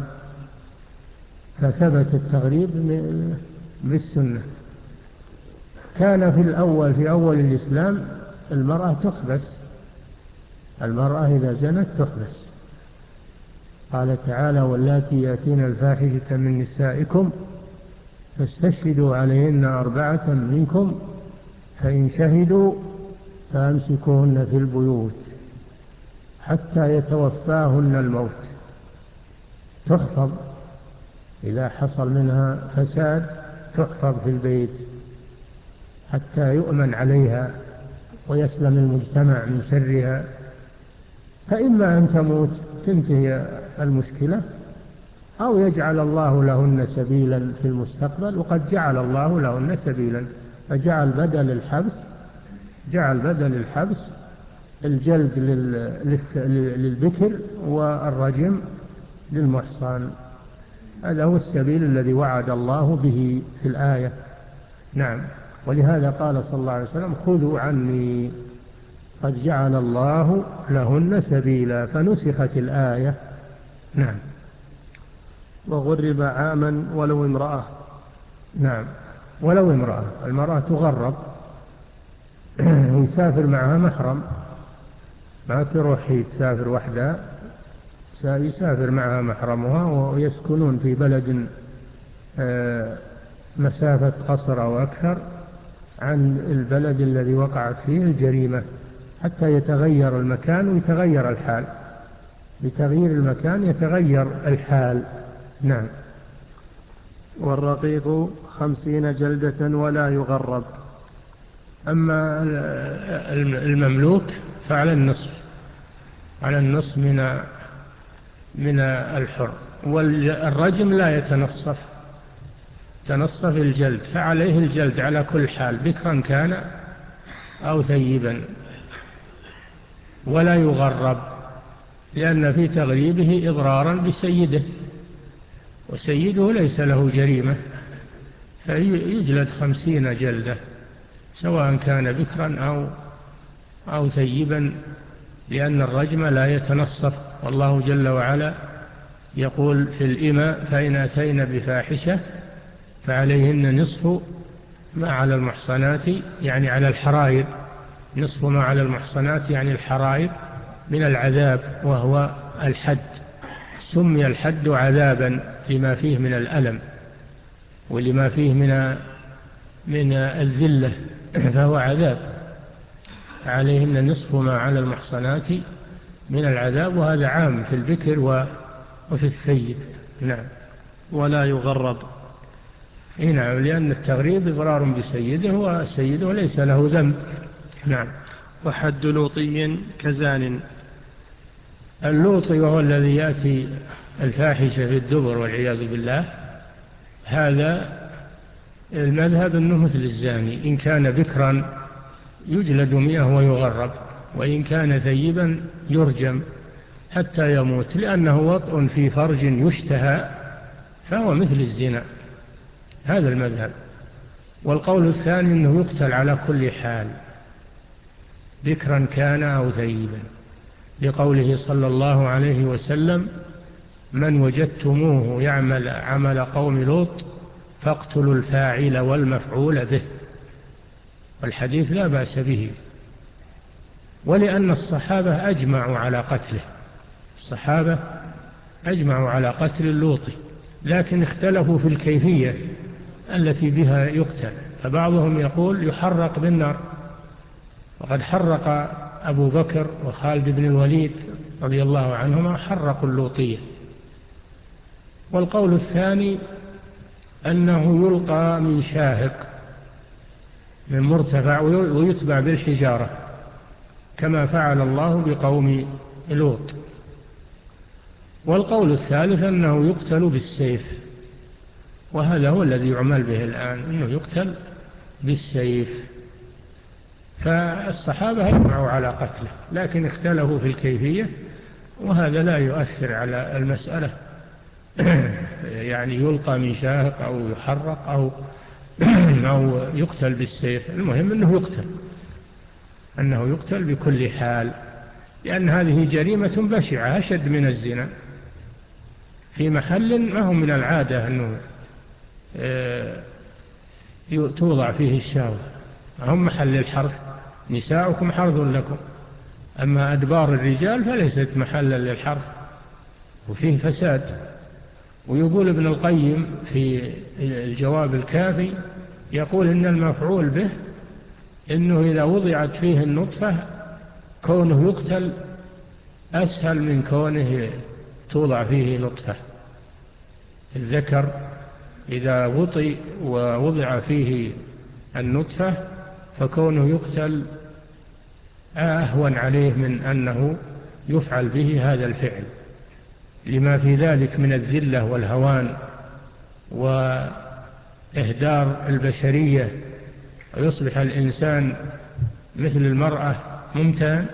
فثبت التغريب بالسنة. كان في الأول في أول الإسلام المرأة تحبس، المرأة إذا زنت تحبس. قال تعالى واللاتي يأتين الفاحشة من نسائكم فاستشهدوا عليهن أربعة منكم فإن شهدوا فأمسكوهن في البيوت حتى يتوفاهن الموت. تحفظ إذا حصل منها فساد، تحفظ في البيت حتى يؤمن عليها ويسلم المجتمع من شرها، فإما أن تموت تنتهي المشكلة أو يجعل الله لهن سبيلا في المستقبل، وقد جعل الله لهن سبيلا، فجعل بدل الحبس جعل بدل الحبس الجلد للبكر والرجم للمحصن. هذا هو السبيل الذي وعد الله به في الآية. نعم، ولهذا قال صلى الله عليه وسلم خذوا عني قد جعل الله لهن سبيلا، فنسخت الآية. نعم. وغرب عاما ولو امرأة. نعم، ولو امرأة، المرأة تغرب ويسافر معها محرم، ما تروح يسافر وحدها، يسافر معها محرمها ويسكنون في بلد مسافة قصر أو أكثر عن البلد الذي وقعت فيه الجريمة حتى يتغير المكان ويتغير الحال، بتغيير المكان يتغير الحال. نعم. والرقيق خمسين جلدة ولا يغرب. أما المملوك فعلى النصف، على النصف من من الحر. والرجم لا يتنصف، تنصف الجلد، فعليه الجلد على كل حال بكرا كان أو ثيبا، ولا يغرب لأن في تغريبه إضرارا بسيده، وسيده ليس له جريمة، فيجلد خمسين جلدة سواء كان بكرا أو أو ثيبا، لأن الرجم لا يتنصف. والله جل وعلا يقول في الإماء فإن أتين بفاحشة فعليهن نصف ما على المحصنات، يعني على الحرائر، نصف ما على المحصنات يعني الحرائر من العذاب، وهو الحد. سمي الحد عذابا لما فيه من الألم ولما فيه من من الذلة، فهو عذاب. عليهن نصف ما على المحصنات من العذاب، وهذا عام في البكر وفي الثيب. نعم. ولا يغرب. نعم، لأن التغريب إضرار بسيده وسيده ليس له ذنب. نعم. وحد لوطي كزان. اللوطي وهو الذي يأتي الفاحشة في الدبر والعياذ بالله، هذا المذهب أنه مثل الزاني، إن كان بكرا يجلد مئة ويغرب، وإن كان ثيبا يرجم حتى يموت، لأنه وطء في فرج يشتهى فهو مثل الزنا. هذا المذهب. والقول الثاني أنه يقتل على كل حال بكرا كان أو ثيبا، لقوله صلى الله عليه وسلم من وجدتموه يعمل عمل قوم لوط فاقتلوا الفاعل والمفعول به، والحديث لا بأس به، ولأن الصحابة أجمعوا على قتله، الصحابة أجمعوا على قتل اللوطي، لكن اختلفوا في الكيفية التي بها يقتل، فبعضهم يقول يحرق بالنار، وقد حرق أبو بكر وخالد بن الوليد رضي الله عنهما حرقوا اللوطية. والقول الثاني أنه يلقى من شاهق من مرتفع ويتبع بالحجارة كما فعل الله بقوم لوط. والقول الثالث أنه يقتل بالسيف، وهذا هو الذي يعمل به الآن، أنه يقتل بالسيف. فالصحابة أجمعوا على قتله، لكن اختلفوا في الكيفية، وهذا لا يؤثر على المسألة يعني يلقى من شاهق أو يحرق أو أو يقتل بالسيف، المهم أنه يقتل، أنه يقتل بكل حال، لأن هذه جريمة بشعة أشد من الزنا، في محل ما هو من العادة أنه توضع فيه الشهوة، هم محل الحرث، نساؤكم حرث لكم، أما أدبار الرجال فليست محلا للحرث وفيه فساد. ويقول ابن القيم في الجواب الكافي، يقول إن المفعول به إنه إذا وضعت فيه النطفة كونه يقتل أسهل من كونه توضع فيه نطفة. الذكر إذا وطئ ووضع فيه النطفة فكونه يقتل أهون عليه من أنه يفعل به هذا الفعل، لما في ذلك من الذلة والهوان وإهدار البشرية، ويصبح الإنسان مثل المرأة ممتهن،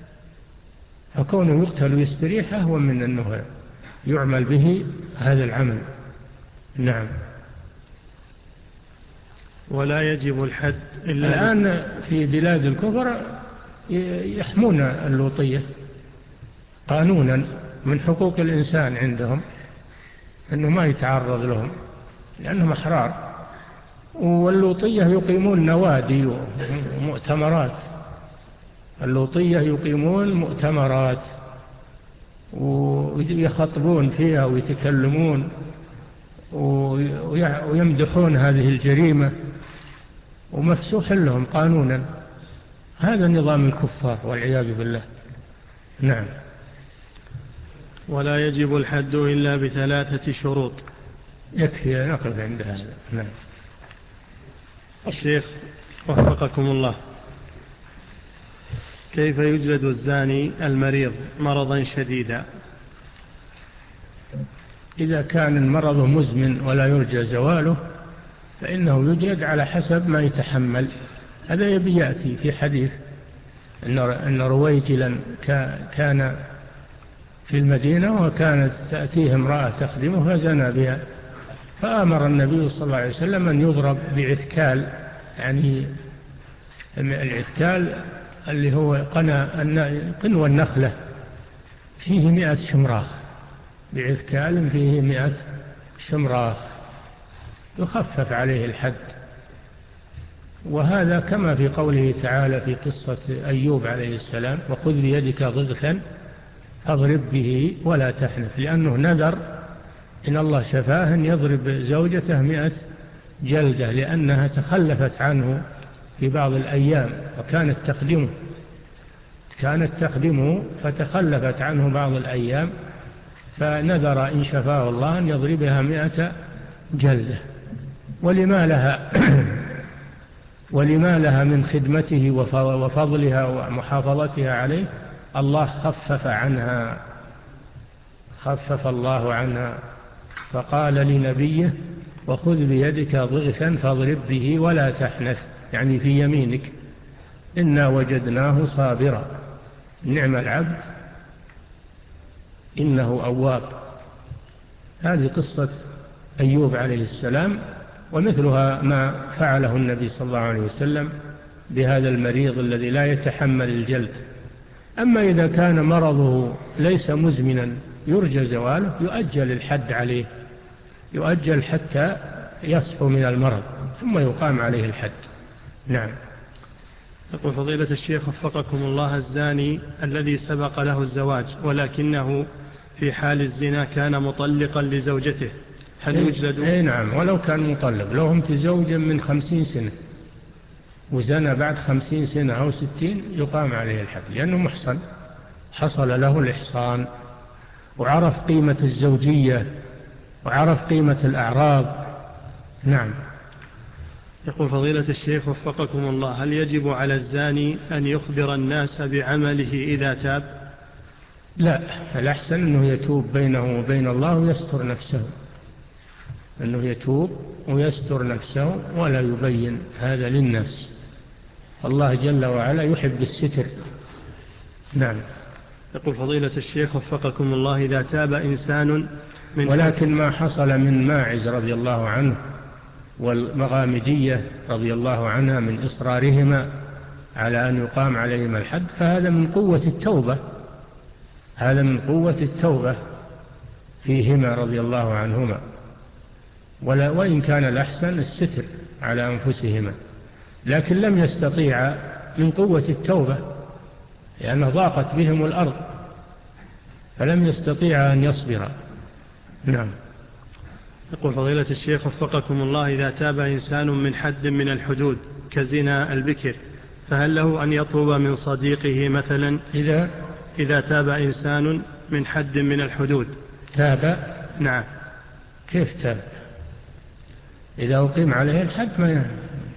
فكونه يقتل ويستريح أهون من أنه يعمل به هذا العمل. نعم. ولا يجب الحد إلا الآن في بلاد الكفر يحمون اللوطية قانونا، من حقوق الإنسان عندهم أنه ما يتعرض لهم لأنهم أحرار. واللوطية يقيمون نوادي ومؤتمرات، اللوطية يقيمون مؤتمرات ويخطبون فيها ويتكلمون ويمدحون هذه الجريمة، ومفسوح لهم قانونا. هذا نظام الكفار والعياذ بالله. نعم. ولا يجب الحد إلا بثلاثة شروط. يكفي نقف عند هذا. نعم. الشيخ وفقكم الله، كيف يجلد الزاني المريض مرضا شديدا؟ إذا كان المرض مزمن ولا يرجى زواله فإنه يجلد على حسب ما يتحمل. هذا يبي يأتي في حديث أن رويجلا كان في المدينة وكانت تأتيه امرأة تخدمه فزنى بها، فأمر النبي صلى الله عليه وسلم أن يضرب بعثكال، يعني العثكال اللي هو قنوى النخلة فيه مئة شمراخ، بعثكال فيه مئة شمراخ يخفف عليه الحد. وهذا كما في قوله تعالى في قصة أيوب عليه السلام: وخذ بيدك ضغثا فاضرب به ولا تحنث، لأنه نذر إن الله شفاه أن يضرب زوجته مئة جلدة لأنها تخلفت عنه في بعض الأيام وكانت تخدمه كانت تخدمه فتخلفت عنه بعض الأيام، فنذر إن شفاه الله أن يضربها مئة جلدة. ولما لها ولما لها من خدمته وفضلها ومحافظتها عليه، الله خفف عنها خفف الله عنها، فقال لنبيه: وخذ بيدك ضغثا فاضرب به ولا تحنث، يعني في يمينك، إنا وجدناه صابرا نعم العبد إنه أواب. هذه قصة أيوب عليه السلام، ومثلها ما فعله النبي صلى الله عليه وسلم بهذا المريض الذي لا يتحمل الجلد. أما إذا كان مرضه ليس مزمنا يرجى زواله يؤجل الحد عليه، يؤجل حتى يصحو من المرض ثم يقام عليه الحد. نعم. يقول فضيلة الشيخ وفقكم الله: الزاني الذي سبق له الزواج ولكنه في حال الزنا كان مطلقا لزوجته، هل يجلد؟ اي نعم، ولو كان مطلق، لو هم تزوجا من خمسين سنة وزنى بعد خمسين سنة أو ستين يقام عليه الحد، لأنه محصن، حصل له الإحصان وعرف قيمة الزوجية وعرف قيمة الأعراض. نعم. يقول فضيلة الشيخ وفقكم الله: هل يجب على الزاني أن يخبر الناس بعمله إذا تاب؟ لا، الأحسن أنه يتوب بينه وبين الله ويستر نفسه، أنه يتوب ويستر نفسه ولا يبين هذا للناس. الله جل وعلا يحب الستر. نعم. يقول فضيلة الشيخ وفقكم الله: إذا تاب إنسان من ولكن ما حصل من ماعز رضي الله عنه والمغامدية رضي الله عنها من إصرارهما على أن يقام عليهم الحد، فهذا من قوة التوبة، هذا من قوة التوبة فيهما رضي الله عنهما، ولا وإن كان الأحسن الستر على أنفسهما، لكن لم يستطيع من قوة التوبة لأن ضاقت بهم الأرض فلم يستطيع أن يصبر. نعم. يقول فضيلة الشيخ وفقكم الله: إذا تاب إنسان من حد من الحدود كزنا البكر، فهل له أن يطلب من صديقه مثلا؟ إذا إذا تاب إنسان من حد من الحدود. تاب؟ نعم. كيف تاب؟ إذا أقيم عليه الحد ما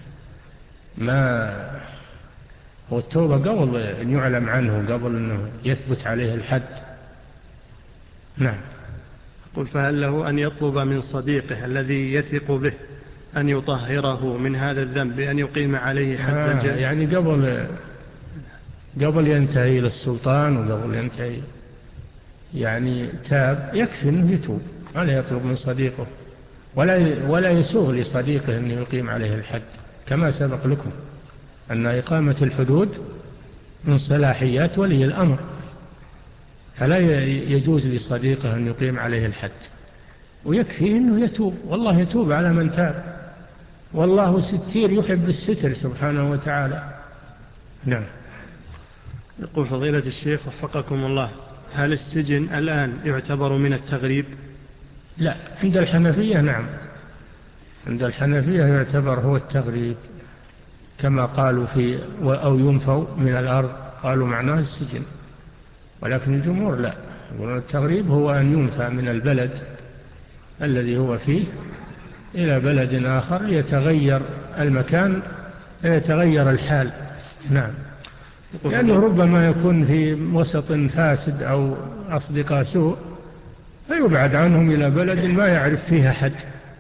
ما هو التوبة قبل أن يعلم عنه، قبل أنه يثبت عليه الحد. نعم. قل فهل له أن يطلب من صديقه الذي يثق به أن يطهره من هذا الذنب بأن يقيم عليه حد آه الجلد؟ يعني قبل قبل ينتهي إلى السلطان وقبل ينتهي يعني تاب، يكفي أنه يتوب ولا يطلب من صديقه، ولا ولا يسوغ لصديقه أن يقيم عليه الحد، كما سبق لكم أن إقامة الحدود من صلاحيات ولي الأمر، فلا يجوز لصديقه أن يقيم عليه الحد، ويكفي أنه يتوب، والله يتوب على من تاب، والله ستير يحب الستر سبحانه وتعالى. نعم. يقول فضيلة الشيخ وفقكم الله: هل السجن الآن يعتبر من التغريب؟ لا، عند الحنفية نعم، عند الحنفية يعتبر هو التغريب، كما قالوا في أو ينفوا من الأرض، قالوا معناه السجن، ولكن الجمهور لا، يقولون التغريب هو أن ينفى من البلد الذي هو فيه إلى بلد آخر يتغير المكان يتغير الحال. نعم. لأنه ربما يكون في وسط فاسد أو أصدقاء سوء فيبعد عنهم إلى بلد ما يعرف فيها حد،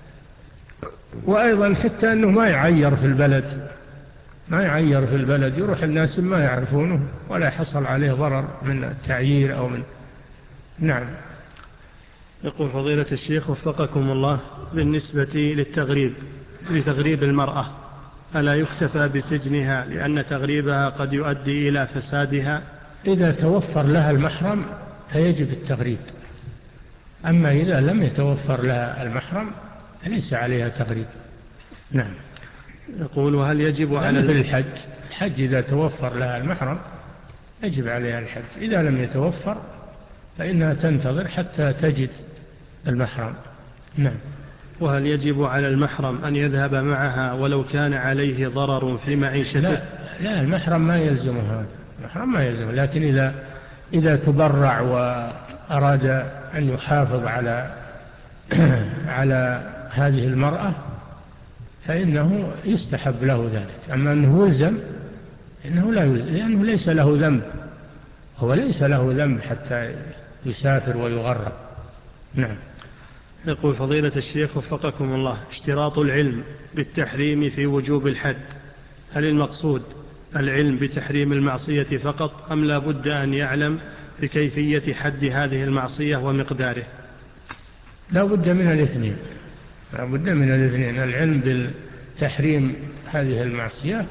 وأيضا حتى أنه ما يعير في البلد، ما يعير في البلد، يروح الناس ما يعرفونه ولا يحصل عليه ضرر من التعيير أو من. نعم. يقول فضيلة الشيخ وفقكم الله: بالنسبة للتغريب لتغريب المرأة، ألا يكتفى بسجنها لأن تغريبها قد يؤدي إلى فسادها؟ إذا توفر لها المحرم فيجب التغريب، أما إذا لم يتوفر لها المحرم فليس عليها تغريب. نعم. يقول: وهل يجب على مثل الحج، الحج إذا توفر لها المحرم يجب عليها الحج، إذا لم يتوفر فإنها تنتظر حتى تجد المحرم. نعم. وهل يجب على المحرم أن يذهب معها ولو كان عليه ضرر في معيشته؟ لا, لا المحرم ما يلزمها، المحرم ما يلزمه، لكن إذا إذا تبرع وأراد أن يحافظ على على هذه المرأة فإنه يستحب له ذلك، أما أنه يلزم إنه لا يلزم، لأنه ليس له ذنب، هو ليس له ذنب حتى يسافر ويغرب. نعم. يقول فضيلة الشيخ وفقكم الله: اشتراط العلم بالتحريم في وجوب الحد، هل المقصود العلم بتحريم المعصية فقط أم لا بد أن يعلم بكيفية حد هذه المعصية ومقداره؟ لا بد من الاثنين، لا بد من الاثنين، العلم بالتحريم هذه المعصية،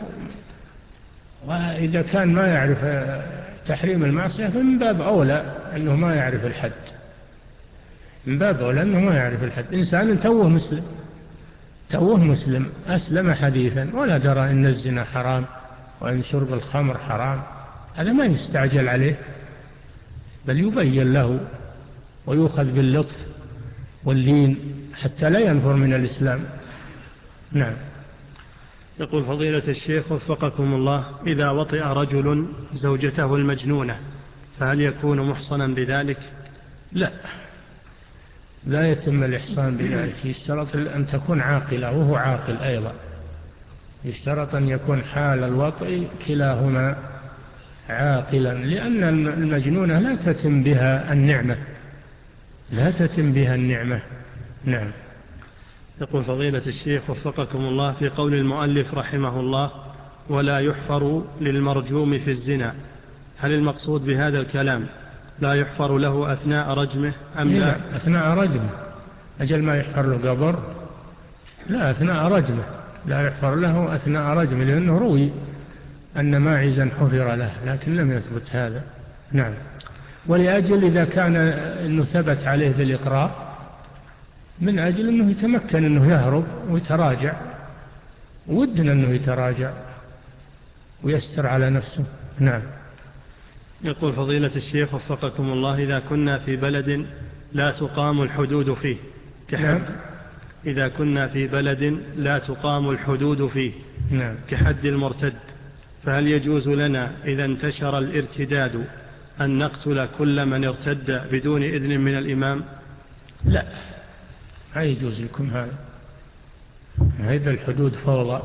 وإذا كان ما يعرف تحريم المعصية فمن باب أولى أنه ما يعرف الحد، من باب أولى أنه ما يعرف الحد. إنسان توه مسلم توه مسلم أسلم حديثا ولا درى إن الزنا حرام وإن شرب الخمر حرام، هذا ما يستعجل عليه، بل يبين له ويؤخذ باللطف واللين حتى لا ينفر من الإسلام. نعم. يقول فضيلة الشيخ وفقكم الله: إذا وطئ رجل زوجته المجنونة فهل يكون محصنا بذلك؟ لا، لا يتم الإحصان بذلك، يشترط أن تكون عاقلة وهو عاقل أيضا، يشترط أن يكون حال الوطئ كلاهما عاقلا، لأن المجنونة لا تتم بها النعمة، لا تتم بها النعمة. نعم. يقول فضيلة الشيخ وفقكم الله: في قول المؤلف رحمه الله ولا يحفر للمرجوم في الزنا، هل المقصود بهذا الكلام لا يحفر له أثناء رجمه أم لا؟ لا، أثناء رجمه، أجل ما يحفر له قبر، لا، أثناء رجمه لا يحفر له أثناء رجمه، لأنه روي أن ماعزا حفر له لكن لم يثبت هذا. نعم. ولأجل إذا كان أنه ثبت عليه بالإقرار، من أجل أنه يتمكن أنه يهرب ويتراجع، ودنا أنه يتراجع ويستر على نفسه. نعم. يقول فضيلة الشيخ وفقكم الله: إذا كنا في بلد لا تقام الحدود فيه كحد نعم. إذا كنا في بلد لا تقام الحدود فيه نعم. كحد المرتد، فهل يجوز لنا إذا انتشر الارتداد أن نقتل كل من ارتد بدون إذن من الإمام؟ لا، لا يجوز لكم هذا، هذا الحدود فوضى،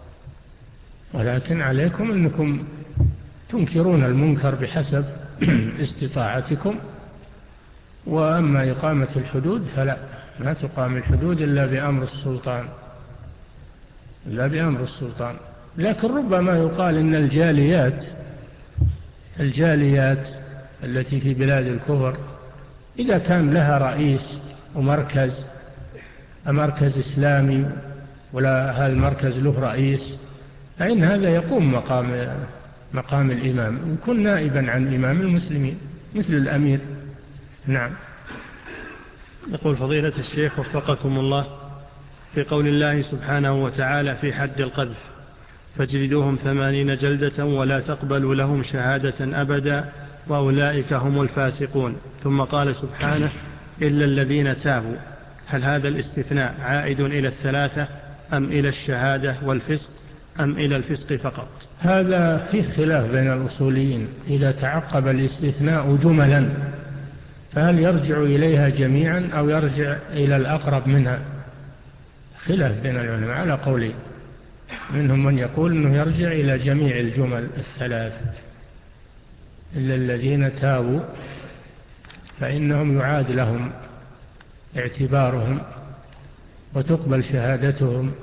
ولكن عليكم أنكم تنكرون المنكر بحسب استطاعتكم، وأما إقامة الحدود فلا، لا تقام الحدود إلا بأمر السلطان، إلا بأمر السلطان. لكن ربما يقال إن الجاليات الجاليات التي في بلاد الكفر إذا كان لها رئيس ومركز مركز إسلامي ولا هذا المركز له رئيس، فإن هذا يقوم مقام مقام الإمام، ويكون نائبا عن إمام المسلمين مثل الأمير. نعم. يقول فضيلة الشيخ وفقكم الله: في قول الله سبحانه وتعالى في حد القذف: فاجلدوهم ثمانين جلدة ولا تقبلوا لهم شهادة أبدا وأولئك هم الفاسقون، ثم قال سبحانه: إلا الذين تابوا، هل هذا الاستثناء عائد إلى الثلاثة أم إلى الشهادة والفسق أم إلى الفسق فقط؟ هذا فيه خلاف بين الأصوليين، إذا تعقب الاستثناء جملا فهل يرجع إليها جميعا أو يرجع إلى الأقرب منها، خلاف بين العلماء على قولين، منهم من يقول أنه يرجع إلى جميع الجمل الثلاث، إلا الذين تابوا فإنهم يعاد لهم اعتبارهم وتقبل شهادتهم،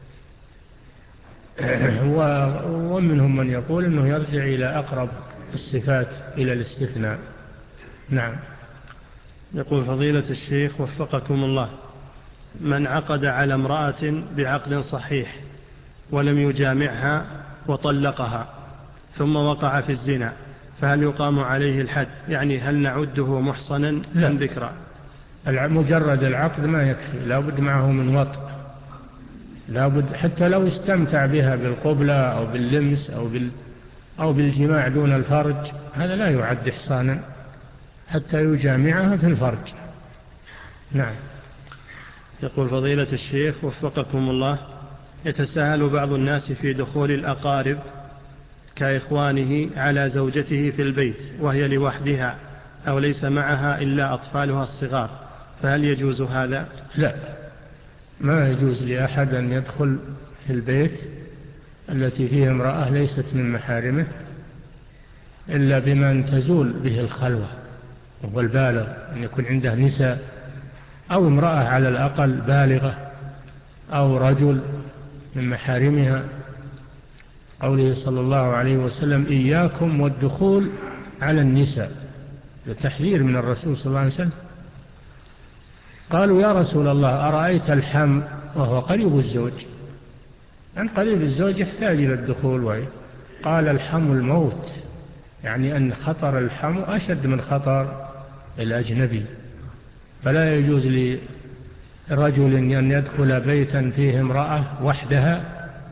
ومنهم من يقول أنه يرجع إلى أقرب الصفات إلى الاستثناء. نعم. يقول فضيلة الشيخ وفقكم الله: من عقد على امرأة بعقد صحيح ولم يجامعها وطلقها ثم وقع في الزنا، فهل يقام عليه الحد؟ يعني هل نعده محصنا أم ذكرا؟ مجرد العقد ما يكفي، لا بد معه من وطء، لا بد، حتى لو استمتع بها بالقبلة أو باللمس أو, بال أو بالجماع دون الفرج، هذا لا يعد إحصانا حتى يجامعها في الفرج. نعم. يقول فضيلة الشيخ وفقكم الله: يتساهل بعض الناس في دخول الأقارب كإخوانه على زوجته في البيت وهي لوحدها أو ليس معها إلا أطفالها الصغار، فهل يجوز هذا؟ لا، ما يجوز لأحد أن يدخل في البيت التي فيه امرأة ليست من محارمه إلا بمن تزول به الخلوة، وهو البالغ، أن يكون عنده نساء أو امرأة على الأقل بالغة أو رجل من محارمها، قوله صلى الله عليه وسلم: إياكم والدخول على النساء، لتحذير من الرسول صلى الله عليه وسلم. قالوا: يا رسول الله أرأيت الحم وهو قريب الزوج، أن قريب الزوج يحتاج إلى الدخول وعي. قال: الحم الموت، يعني أن خطر الحم أشد من خطر الأجنبي، فلا يجوز رجل أن يدخل بيتا فيه امرأة وحدها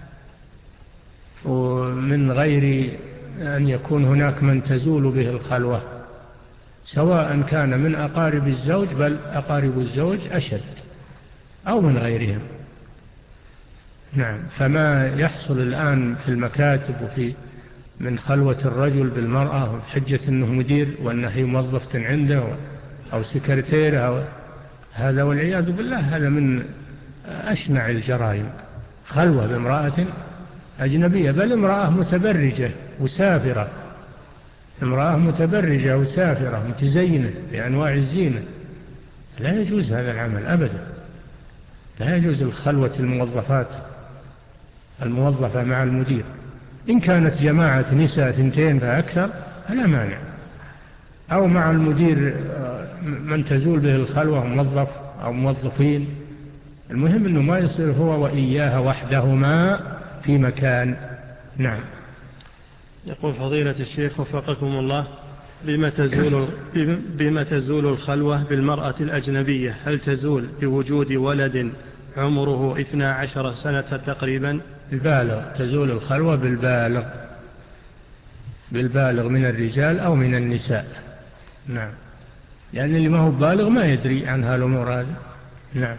ومن غير أن يكون هناك من تزول به الخلوة، سواء كان من أقارب الزوج، بل أقارب الزوج أشد، أو من غيرهم. نعم. فما يحصل الآن في المكاتب وفي من خلوة الرجل بالمرأة بحجة أنه مدير وأنه هي موظفة عنده أو سكرتير أو هذا، والعياذ بالله هذا من أشنع الجرائم، خلوة بامرأة أجنبية، بل امرأة متبرجة وسافرة، امرأة متبرجة وسافرة متزينة بأنواع الزينة. لا يجوز هذا العمل أبدا، لا يجوز الخلوة الموظفات الموظفة مع المدير. إن كانت جماعة نساء ثنتين فأكثر فلا مانع، أو مع المدير من تزول به الخلوة موظف أو موظفين، المهم أنه ما يصير هو وإياها وحدهما في مكان. نعم. يقول فضيلة الشيخ وفقكم الله، بما تزول, بما تزول الخلوة بالمرأة الأجنبية؟ هل تزول بوجود ولد عمره اثنا عشر سنة تقريبا؟ البالغ، تزول الخلوة بالبالغ، بالبالغ من الرجال أو من النساء. نعم، لأن اللي ما هو بالغ ما يدري عن هالأمور هذه. نعم.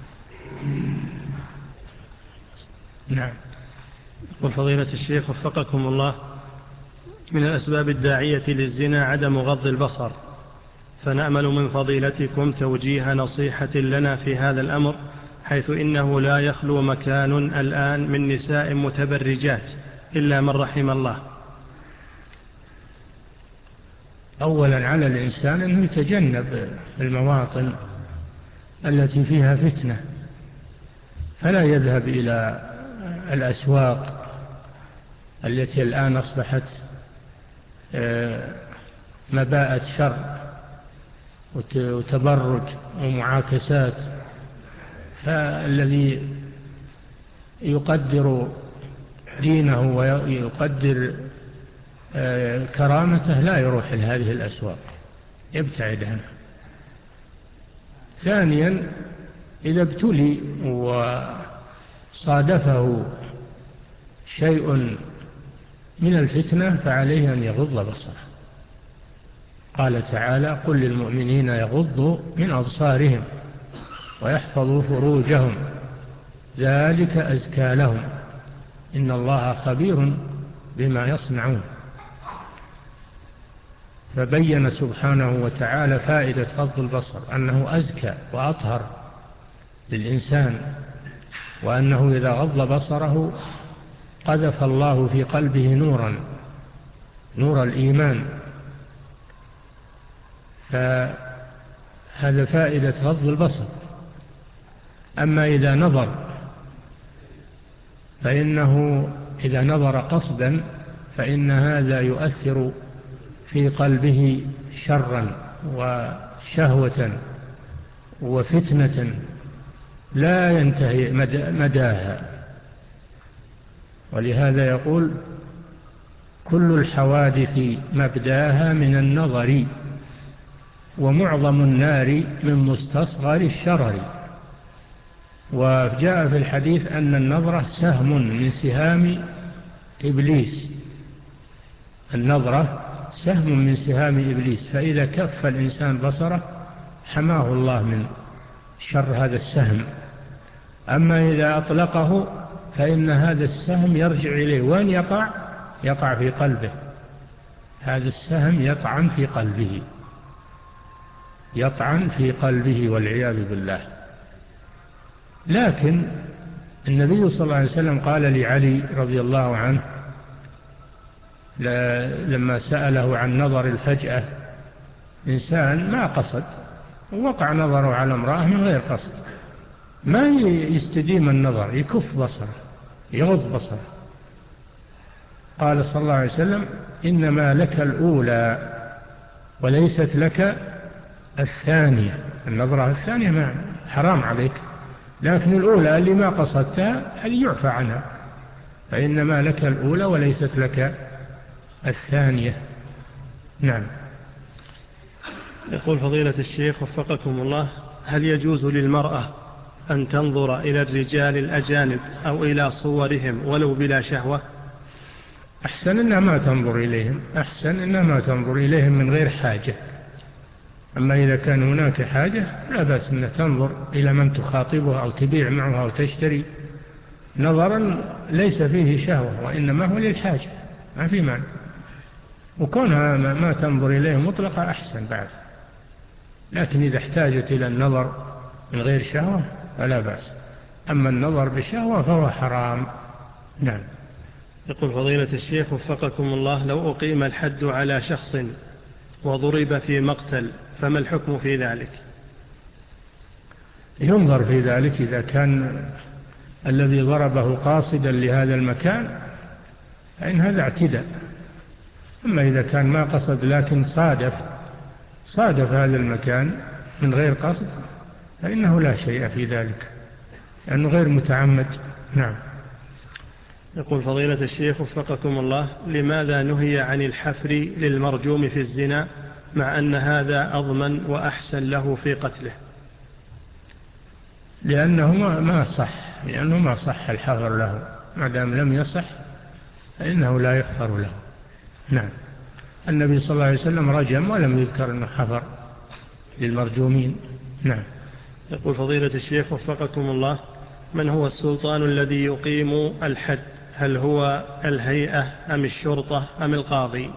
نعم. يقول فضيلة الشيخ وفقكم الله، من الأسباب الداعية للزنا عدم غض البصر، فنأمل من فضيلتكم توجيه نصيحة لنا في هذا الأمر، حيث إنه لا يخلو مكان الآن من نساء متبرجات إلا من رحم الله. أولا على الإنسان أنه يتجنب المواطن التي فيها فتنة، فلا يذهب إلى الأسواق التي الآن أصبحت مباءة شر وتبرج ومعاكسات. فالذي يقدر دينه ويقدر كرامته لا يروح لهذه الأسواق، يبتعد عنها. ثانيا، إذا ابتلي وصادفه شيء من الفتنة فعليه أن يغض بصره. قال تعالى: قل للمؤمنين يغضوا من أبصارهم ويحفظوا فروجهم ذلك أزكى لهم إن الله خبير بما يصنعون. فبين سبحانه وتعالى فائدة غض البصر، أنه أزكى وأطهر للإنسان، وأنه إذا غض بصره قذف الله في قلبه نورا، نور الإيمان. فهذا فائدة غض البصر. أما إذا نظر فإنه إذا نظر قصدا فإن هذا يؤثر في قلبه شرا وشهوة وفتنة لا ينتهي مداها. ولهذا يقول: كل الحوادث مبداها من النظر ومعظم النار من مستصغر الشرر. وجاء في الحديث أن النظرة سهم من سهام إبليس، النظرة سهم من سهام إبليس، فإذا كف الإنسان بصره حماه الله من شر هذا السهم. أما إذا أطلقه فإن هذا السهم يرجع إليه، وأن يقع يقع في قلبه. هذا السهم يطعن في قلبه، يطعن في قلبه والعياذ بالله. لكن النبي صلى الله عليه وسلم قال لعلي رضي الله عنه لما سأله عن نظر الفجأة، إنسان ما قصد ووقع نظره على امرأة من غير قصد، ما يستديم النظر، يكف بصره، يغض بصره. قال صلى الله عليه وسلم: إنما لك الأولى وليست لك الثانية. النظرة الثانية ما حرام عليك، لكن الأولى اللي ما قصدتها هذه يعفى عنها، فإنما لك الأولى وليست لك الثانية. نعم. يقول فضيلة الشيخ وفقكم الله: هل يجوز للمرأة أن تنظر إلى الرجال الأجانب أو إلى صورهم ولو بلا شهوة؟ أحسن إنها ما تنظر إليهم، أحسن إنها ما تنظر إليهم من غير حاجة. أما إذا كان هناك حاجة لا بأس أن تنظر إلى من تخاطبه أو تبيع معه أو تشتري، نظرا ليس فيه شهوة وإنما هو للحاجة، ما في معنى. وكونها ما تنظر إليه مطلقة أحسن بعد، لكن إذا احتاجت إلى النظر من غير شهوة فلا بأس. أما النظر بشهوة فهو حرام. نعم. يقول فضيلة الشيخ وفقكم الله: لو أقيم الحد على شخص وضرب في مقتل فما الحكم في ذلك؟ ينظر في ذلك، إذا كان الذي ضربه قاصدا لهذا المكان فإن هذا اعتداء. أما إذا كان ما قصد لكن صادف صادف هذا المكان من غير قصد فإنه لا شيء في ذلك لأنه غير متعمد. نعم. يقول فضيلة الشيخ وفقكم الله: لماذا نهي عن الحفر للمرجوم في الزنا مع أن هذا أضمن وأحسن له في قتله؟ لأنه ما صح لأنه ما صح الحفر له، ما دام لم يصح فإنه لا يحفر له. نعم. النبي صلى الله عليه وسلم رجم ولم يذكر أنه حفر للمرجومين. نعم. يقول فضيلة الشيخ وفقكم الله: من هو السلطان الذي يقيم الحد؟ هل هو الهيئة أم الشرطة أم القاضي؟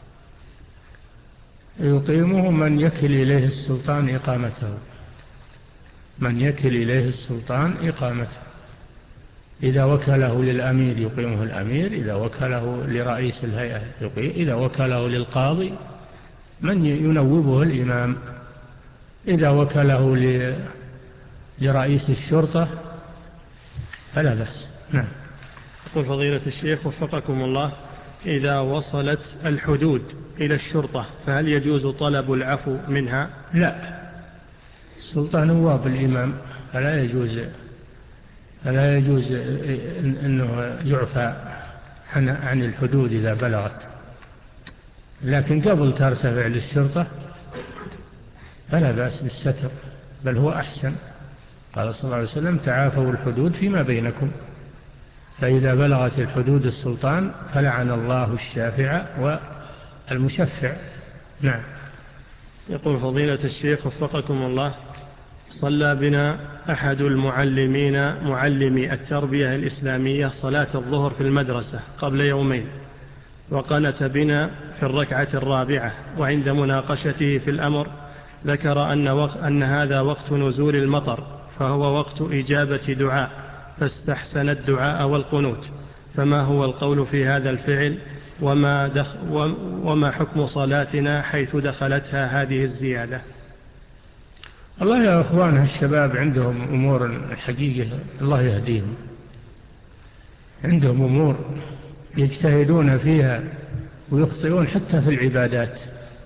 يقيمه من يكل إليه السلطان إقامته، من يكل إليه السلطان إقامته. إذا وكله للأمير يقيمه الأمير، إذا وكله لرئيس الهيئة يقيم، إذا وكله للقاضي من ينوبه الإمام، إذا وكله لرئيس الشرطة فلا بأس. نعم. يقول فضيلة الشيخ وفقكم الله: إذا وصلت الحدود إلى الشرطة فهل يجوز طلب العفو منها؟ لا، السلطان نواب الإمام، فلا يجوز فلا يجوز أنه يعفى عن الحدود إذا بلغت، لكن قبل ترتفع للشرطة فلا بأس بالستر، بل هو أحسن. قال صلى الله عليه وسلم: تعافوا الحدود فيما بينكم. فإذا بلغت الحدود السلطان فلعن الله الشافع والمشفع. نعم. يقول فضيلة الشيخ وفقكم الله: صلى بنا أحد المعلمين معلمي التربية الإسلامية صلاة الظهر في المدرسة قبل يومين، وقنت بنا في الركعة الرابعة، وعند مناقشته في الأمر ذكر أن, وق... أن هذا وقت نزول المطر، فهو وقت إجابة دعاء، فاستحسن الدعاء والقنوت، فما هو القول في هذا الفعل؟ وما, دخ... وما حكم صلاتنا حيث دخلتها هذه الزيادة؟ الله يا أخوان، الشباب عندهم أمور حقيقة الله يهديهم، عندهم أمور يجتهدون فيها ويخطئون حتى في العبادات،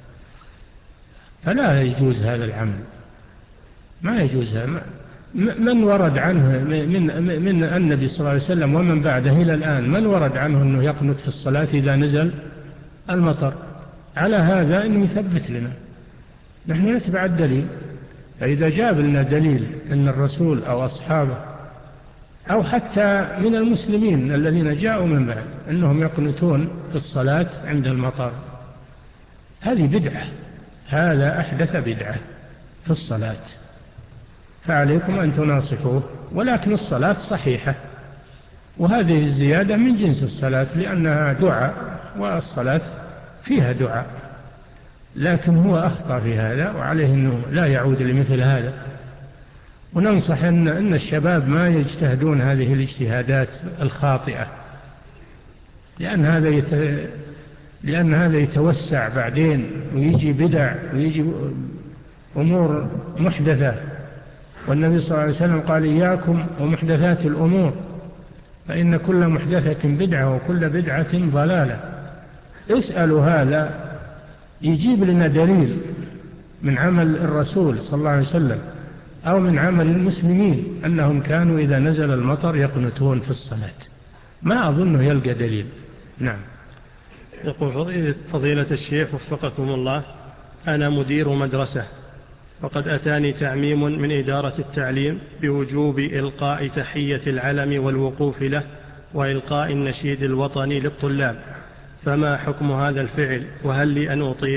فلا يجوز هذا العمل، ما يجوز. من ورد عنه من, من النبي صلى الله عليه وسلم ومن بعده إلى الآن من ورد عنه أنه يقنط في الصلاة إذا نزل المطر؟ على هذا أنه يثبت لنا، نحن نتبع الدليل. فإذا جاب لنا دليل أن الرسول أو أصحابه أو حتى من المسلمين الذين جاءوا من بعد أنهم يقنطون في الصلاة عند المطر، هذه بدعة، هذا أحدث بدعة في الصلاة، فعليكم أن تناصحوه. ولكن الصلاة صحيحة، وهذه الزيادة من جنس الصلاة لأنها دعاء، والصلاة فيها دعاء، لكن هو أخطأ في هذا، وعليه أنه لا يعود لمثل هذا. وننصح أن, أن الشباب ما يجتهدون هذه الاجتهادات الخاطئة، لأن هذا يت... لأن هذا يتوسع بعدين ويجي بدع ويجي أمور محدثة. والنبي صلى الله عليه وسلم قال: إياكم ومحدثات الأمور، فإن كل محدثة بدعة وكل بدعة ضلالة. اسألوا هذا يجيب لنا دليل من عمل الرسول صلى الله عليه وسلم أو من عمل المسلمين أنهم كانوا إذا نزل المطر يقنتون في الصلاة، ما أظنه يلقى دليل. نعم. يقول فضيلة الشيخ وفقكم الله: أنا مدير مدرسة، وقد أتاني تعميم من إدارة التعليم بوجوب إلقاء تحية العلم والوقوف له وإلقاء النشيد الوطني للطلاب، فما حكم هذا الفعل وهل لي أن أطيع؟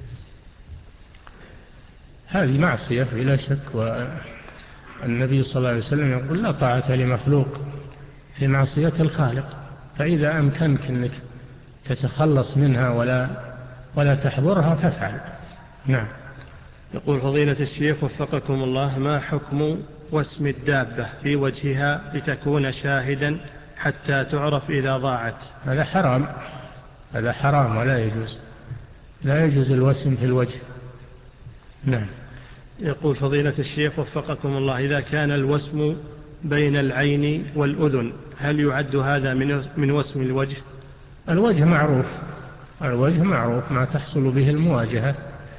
هذه معصية بلا شك، والنبي صلى الله عليه وسلم يقول لا طاعة لمخلوق في معصية الخالق، فإذا أمكنك أنك تتخلص منها ولا ولا تحضرها فافعل. نعم. يقول فضيلة الشيخ وفقكم الله: ما حكم واسم الدابة في وجهها لتكون شاهدا حتى تعرف إذا ضاعت؟ هذا حرام، هذا حرام ولا يجوز، لا يجوز الوسم في الوجه. نعم. يقول فضيلة الشيخ وفقكم الله: إذا كان الوسم بين العين والأذن هل يعد هذا من وسم الوجه؟ الوجه معروف، الوجه معروف ما تحصل به المواجهة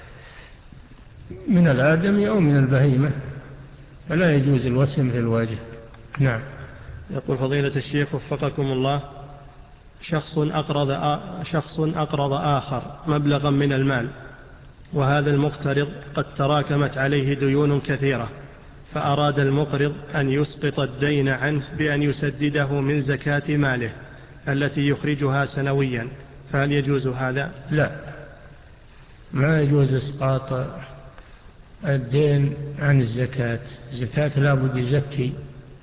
من الآدم أو من البهيمة، فلا يجوز الوسم في الوجه. نعم. يقول فضيلة الشيخ وفقكم الله: شخص أقرض, شخص أقرض آخر مبلغا من المال، وهذا المقترض قد تراكمت عليه ديون كثيرة، فأراد المقرض أن يسقط الدين عنه بأن يسدده من زكاة ماله التي يخرجها سنويا، فهل يجوز هذا؟ لا، ما يجوز إسقاط الدين عن الزكاة، الزكاة لا بد يزكي،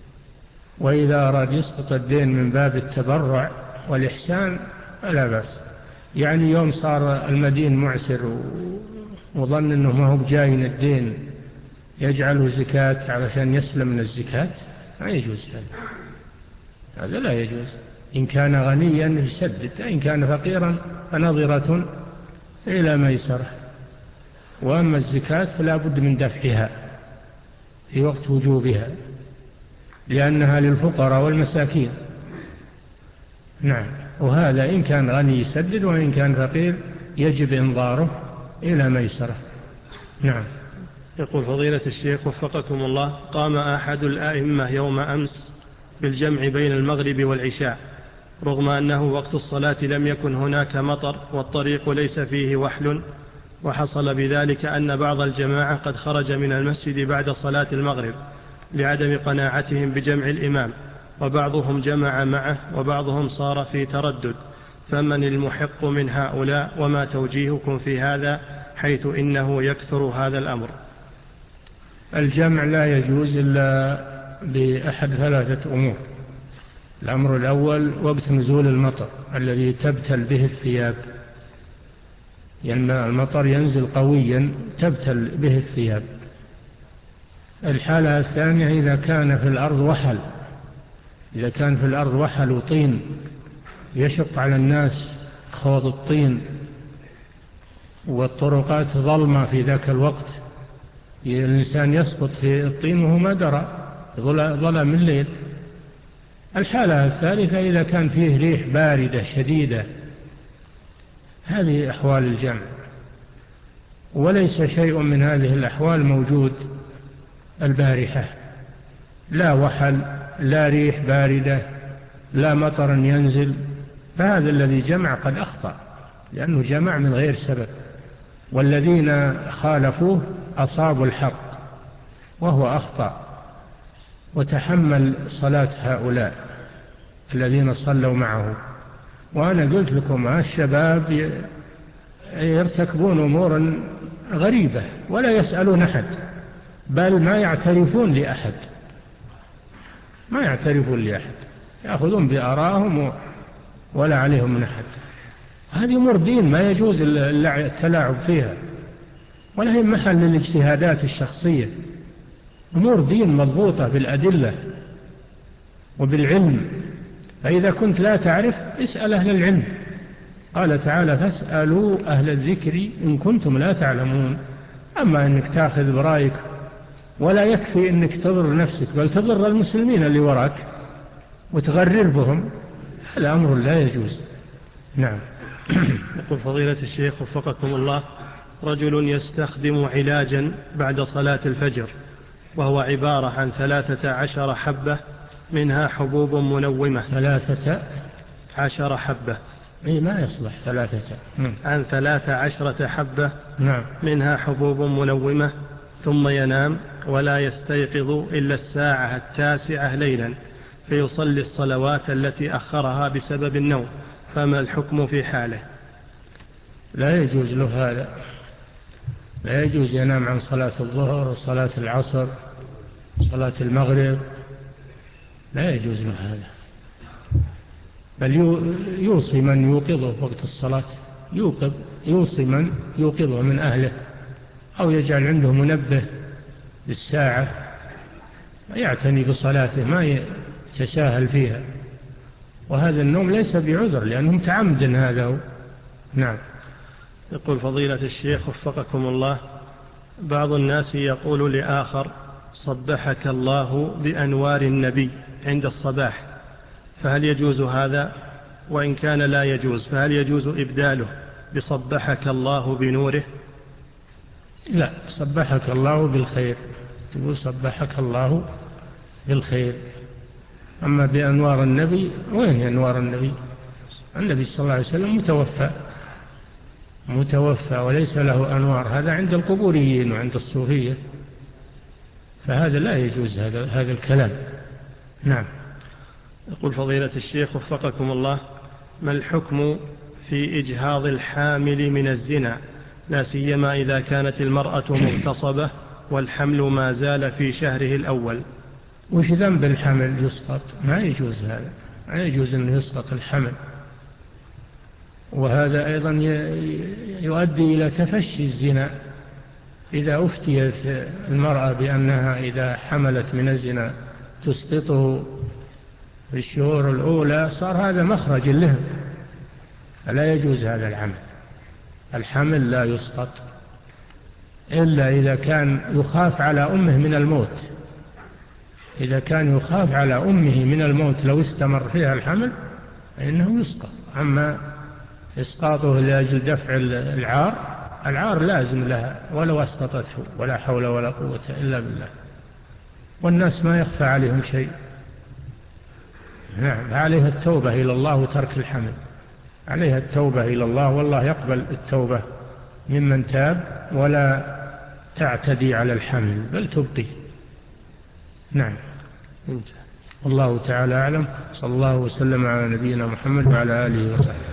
وإذا أراد يسقط الدين من باب التبرع والإحسان فلا بأس. يعني يوم صار المدين معسر وظن أنه ما هو بجاين الدين يجعله زكاة علشان يسلم من الزكاة، ما يجوز هذا، هذا لا يجوز. إن كان غنيا يسدد، إن كان فقيرا فنظرة إلى ميسرة. وأما الزكاة فلا بد من دفعها في وقت وجوبها لأنها للفقراء والمساكين. نعم. وهذا إن كان غني يسدد، وإن كان فقير يجب إنظاره إلى ميسرة. نعم. يقول فضيلة الشيخ وفقكم الله: قام أحد الآئمة يوم أمس بالجمع بين المغرب والعشاء رغم أنه وقت الصلاة لم يكن هناك مطر والطريق ليس فيه وحل، وحصل بذلك أن بعض الجماعة قد خرج من المسجد بعد صلاة المغرب لعدم قناعتهم بجمع الإمام، وبعضهم جمع معه وبعضهم صار في تردد، فمن المحق من هؤلاء وما توجيهكم في هذا حيث إنه يكثر هذا الأمر؟ الجمع لا يجوز إلا بأحد ثلاثة أمور. الأمر الأول وقت نزول المطر الذي تبتل به الثياب، لأن يعني المطر ينزل قويا تبتل به الثياب. الحالة الثانية إذا كان في الأرض وحل، إذا كان في الأرض وحل وطين يشق على الناس خوض الطين والطرقات ظلمة في ذاك الوقت، الإنسان يسقط في الطين وهو ما درى، ظلم الليل. الحالة الثالثة إذا كان فيه ريح باردة شديدة، هذه أحوال الجمع، وليس شيء من هذه الأحوال موجود البارحة، لا وحل لا ريح باردة لا مطر ينزل، فهذا الذي جمع قد أخطأ لأنه جمع من غير سبب، والذين خالفوه أصابوا الحق وهو أخطأ وتحمل صلاة هؤلاء الذين صلوا معه. وأنا قلت لكم الشباب يرتكبون أمورا غريبة ولا يسألون أحد، بل ما يعترفون لأحد، ما يعترفون لأحد، يأخذون بآرائهم ولا عليهم من أحد. هذه أمور دين ما يجوز التلاعب فيها، ولا هي محل للاجتهادات الشخصية. أمور دين مضبوطة بالأدلة وبالعلم، فإذا كنت لا تعرف اسأل أهل العلم. قال تعالى: فاسألوا أهل الذكر إن كنتم لا تعلمون. أما أنك تأخذ برأيك ولا يكفي أنك تضر نفسك بل تضر المسلمين اللي وراك وتغرر بهم، هذا أمر لا يجوز. نعم. يقول فضيلة الشيخ وفقكم الله: رجل يستخدم علاجا بعد صلاة الفجر وهو عبارة عن ثلاثة عشر حبة منها حبوب منومة. ثلاثة عشر حبة؟ إيه ما يصلح ثلاثة. عن ثلاثة عشرة حبة. نعم. منها حبوب منومة ثم ينام ولا يستيقظ إلا الساعة التاسعة ليلا فيصلي الصلوات التي أخرها بسبب النوم، فما الحكم في حاله؟ لا يجوز له هذا، لا يجوز ينام عن صلاة الظهر وصلاة العصر وصلاة المغرب، لا يجوز له هذا، بل يوصي من يوقظه وقت الصلاة، يوقظ يوصي من يوقظه من أهله، أو يجعل عنده منبه بالساعة يعتني بصلاته ما يتساهل فيها، وهذا النوم ليس بعذر لأنه متعمد هذا هو. نعم. يقول فضيلة الشيخ وفقكم الله، بعض الناس يقول لآخر صبحك الله بأنوار النبي عند الصباح، فهل يجوز هذا؟ وإن كان لا يجوز فهل يجوز إبداله بصبحك الله بنوره؟ لا، صبحك الله بالخير، تقول صبحك الله بالخير. أما بأنوار النبي، وين هي أنوار النبي؟ النبي صلى الله عليه وسلم متوفى متوفى وليس له أنوار، هذا عند القبوريين وعند الصوفية، فهذا لا يجوز هذا هذا الكلام. نعم. يقول فضيلة الشيخ وفقكم الله، ما الحكم في إجهاض الحامل من الزنا، لا سيما إذا كانت المرأة مغتصبة والحمل ما زال في شهره الأول؟ وش ذنب الحمل يسقط؟ ما يجوز هذا، ما يجوز أن يسقط الحمل، وهذا أيضا يؤدي إلى تفشي الزنا. إذا أفتيت المرأة بأنها إذا حملت من الزنا تسقطه في الشهور الأولى، صار هذا مخرج له، فلا يجوز هذا العمل. الحمل لا يسقط إلا إذا كان يخاف على أمه من الموت، إذا كان يخاف على أمه من الموت لو استمر فيها الحمل فإنه يسقط. أما إسقاطه لأجل دفع العار، العار لازم لها ولو أسقطته، ولا حول ولا قوة إلا بالله، والناس ما يخفى عليهم شيء. نعم، عليها التوبة إلى الله وترك الحمل، عليها التوبة إلى الله، والله يقبل التوبة ممن تاب، ولا تعتدي على الحمل بل تبقي. نعم. الله تعالى أعلم، صلى الله وسلم على نبينا محمد وعلى آله وصحبه.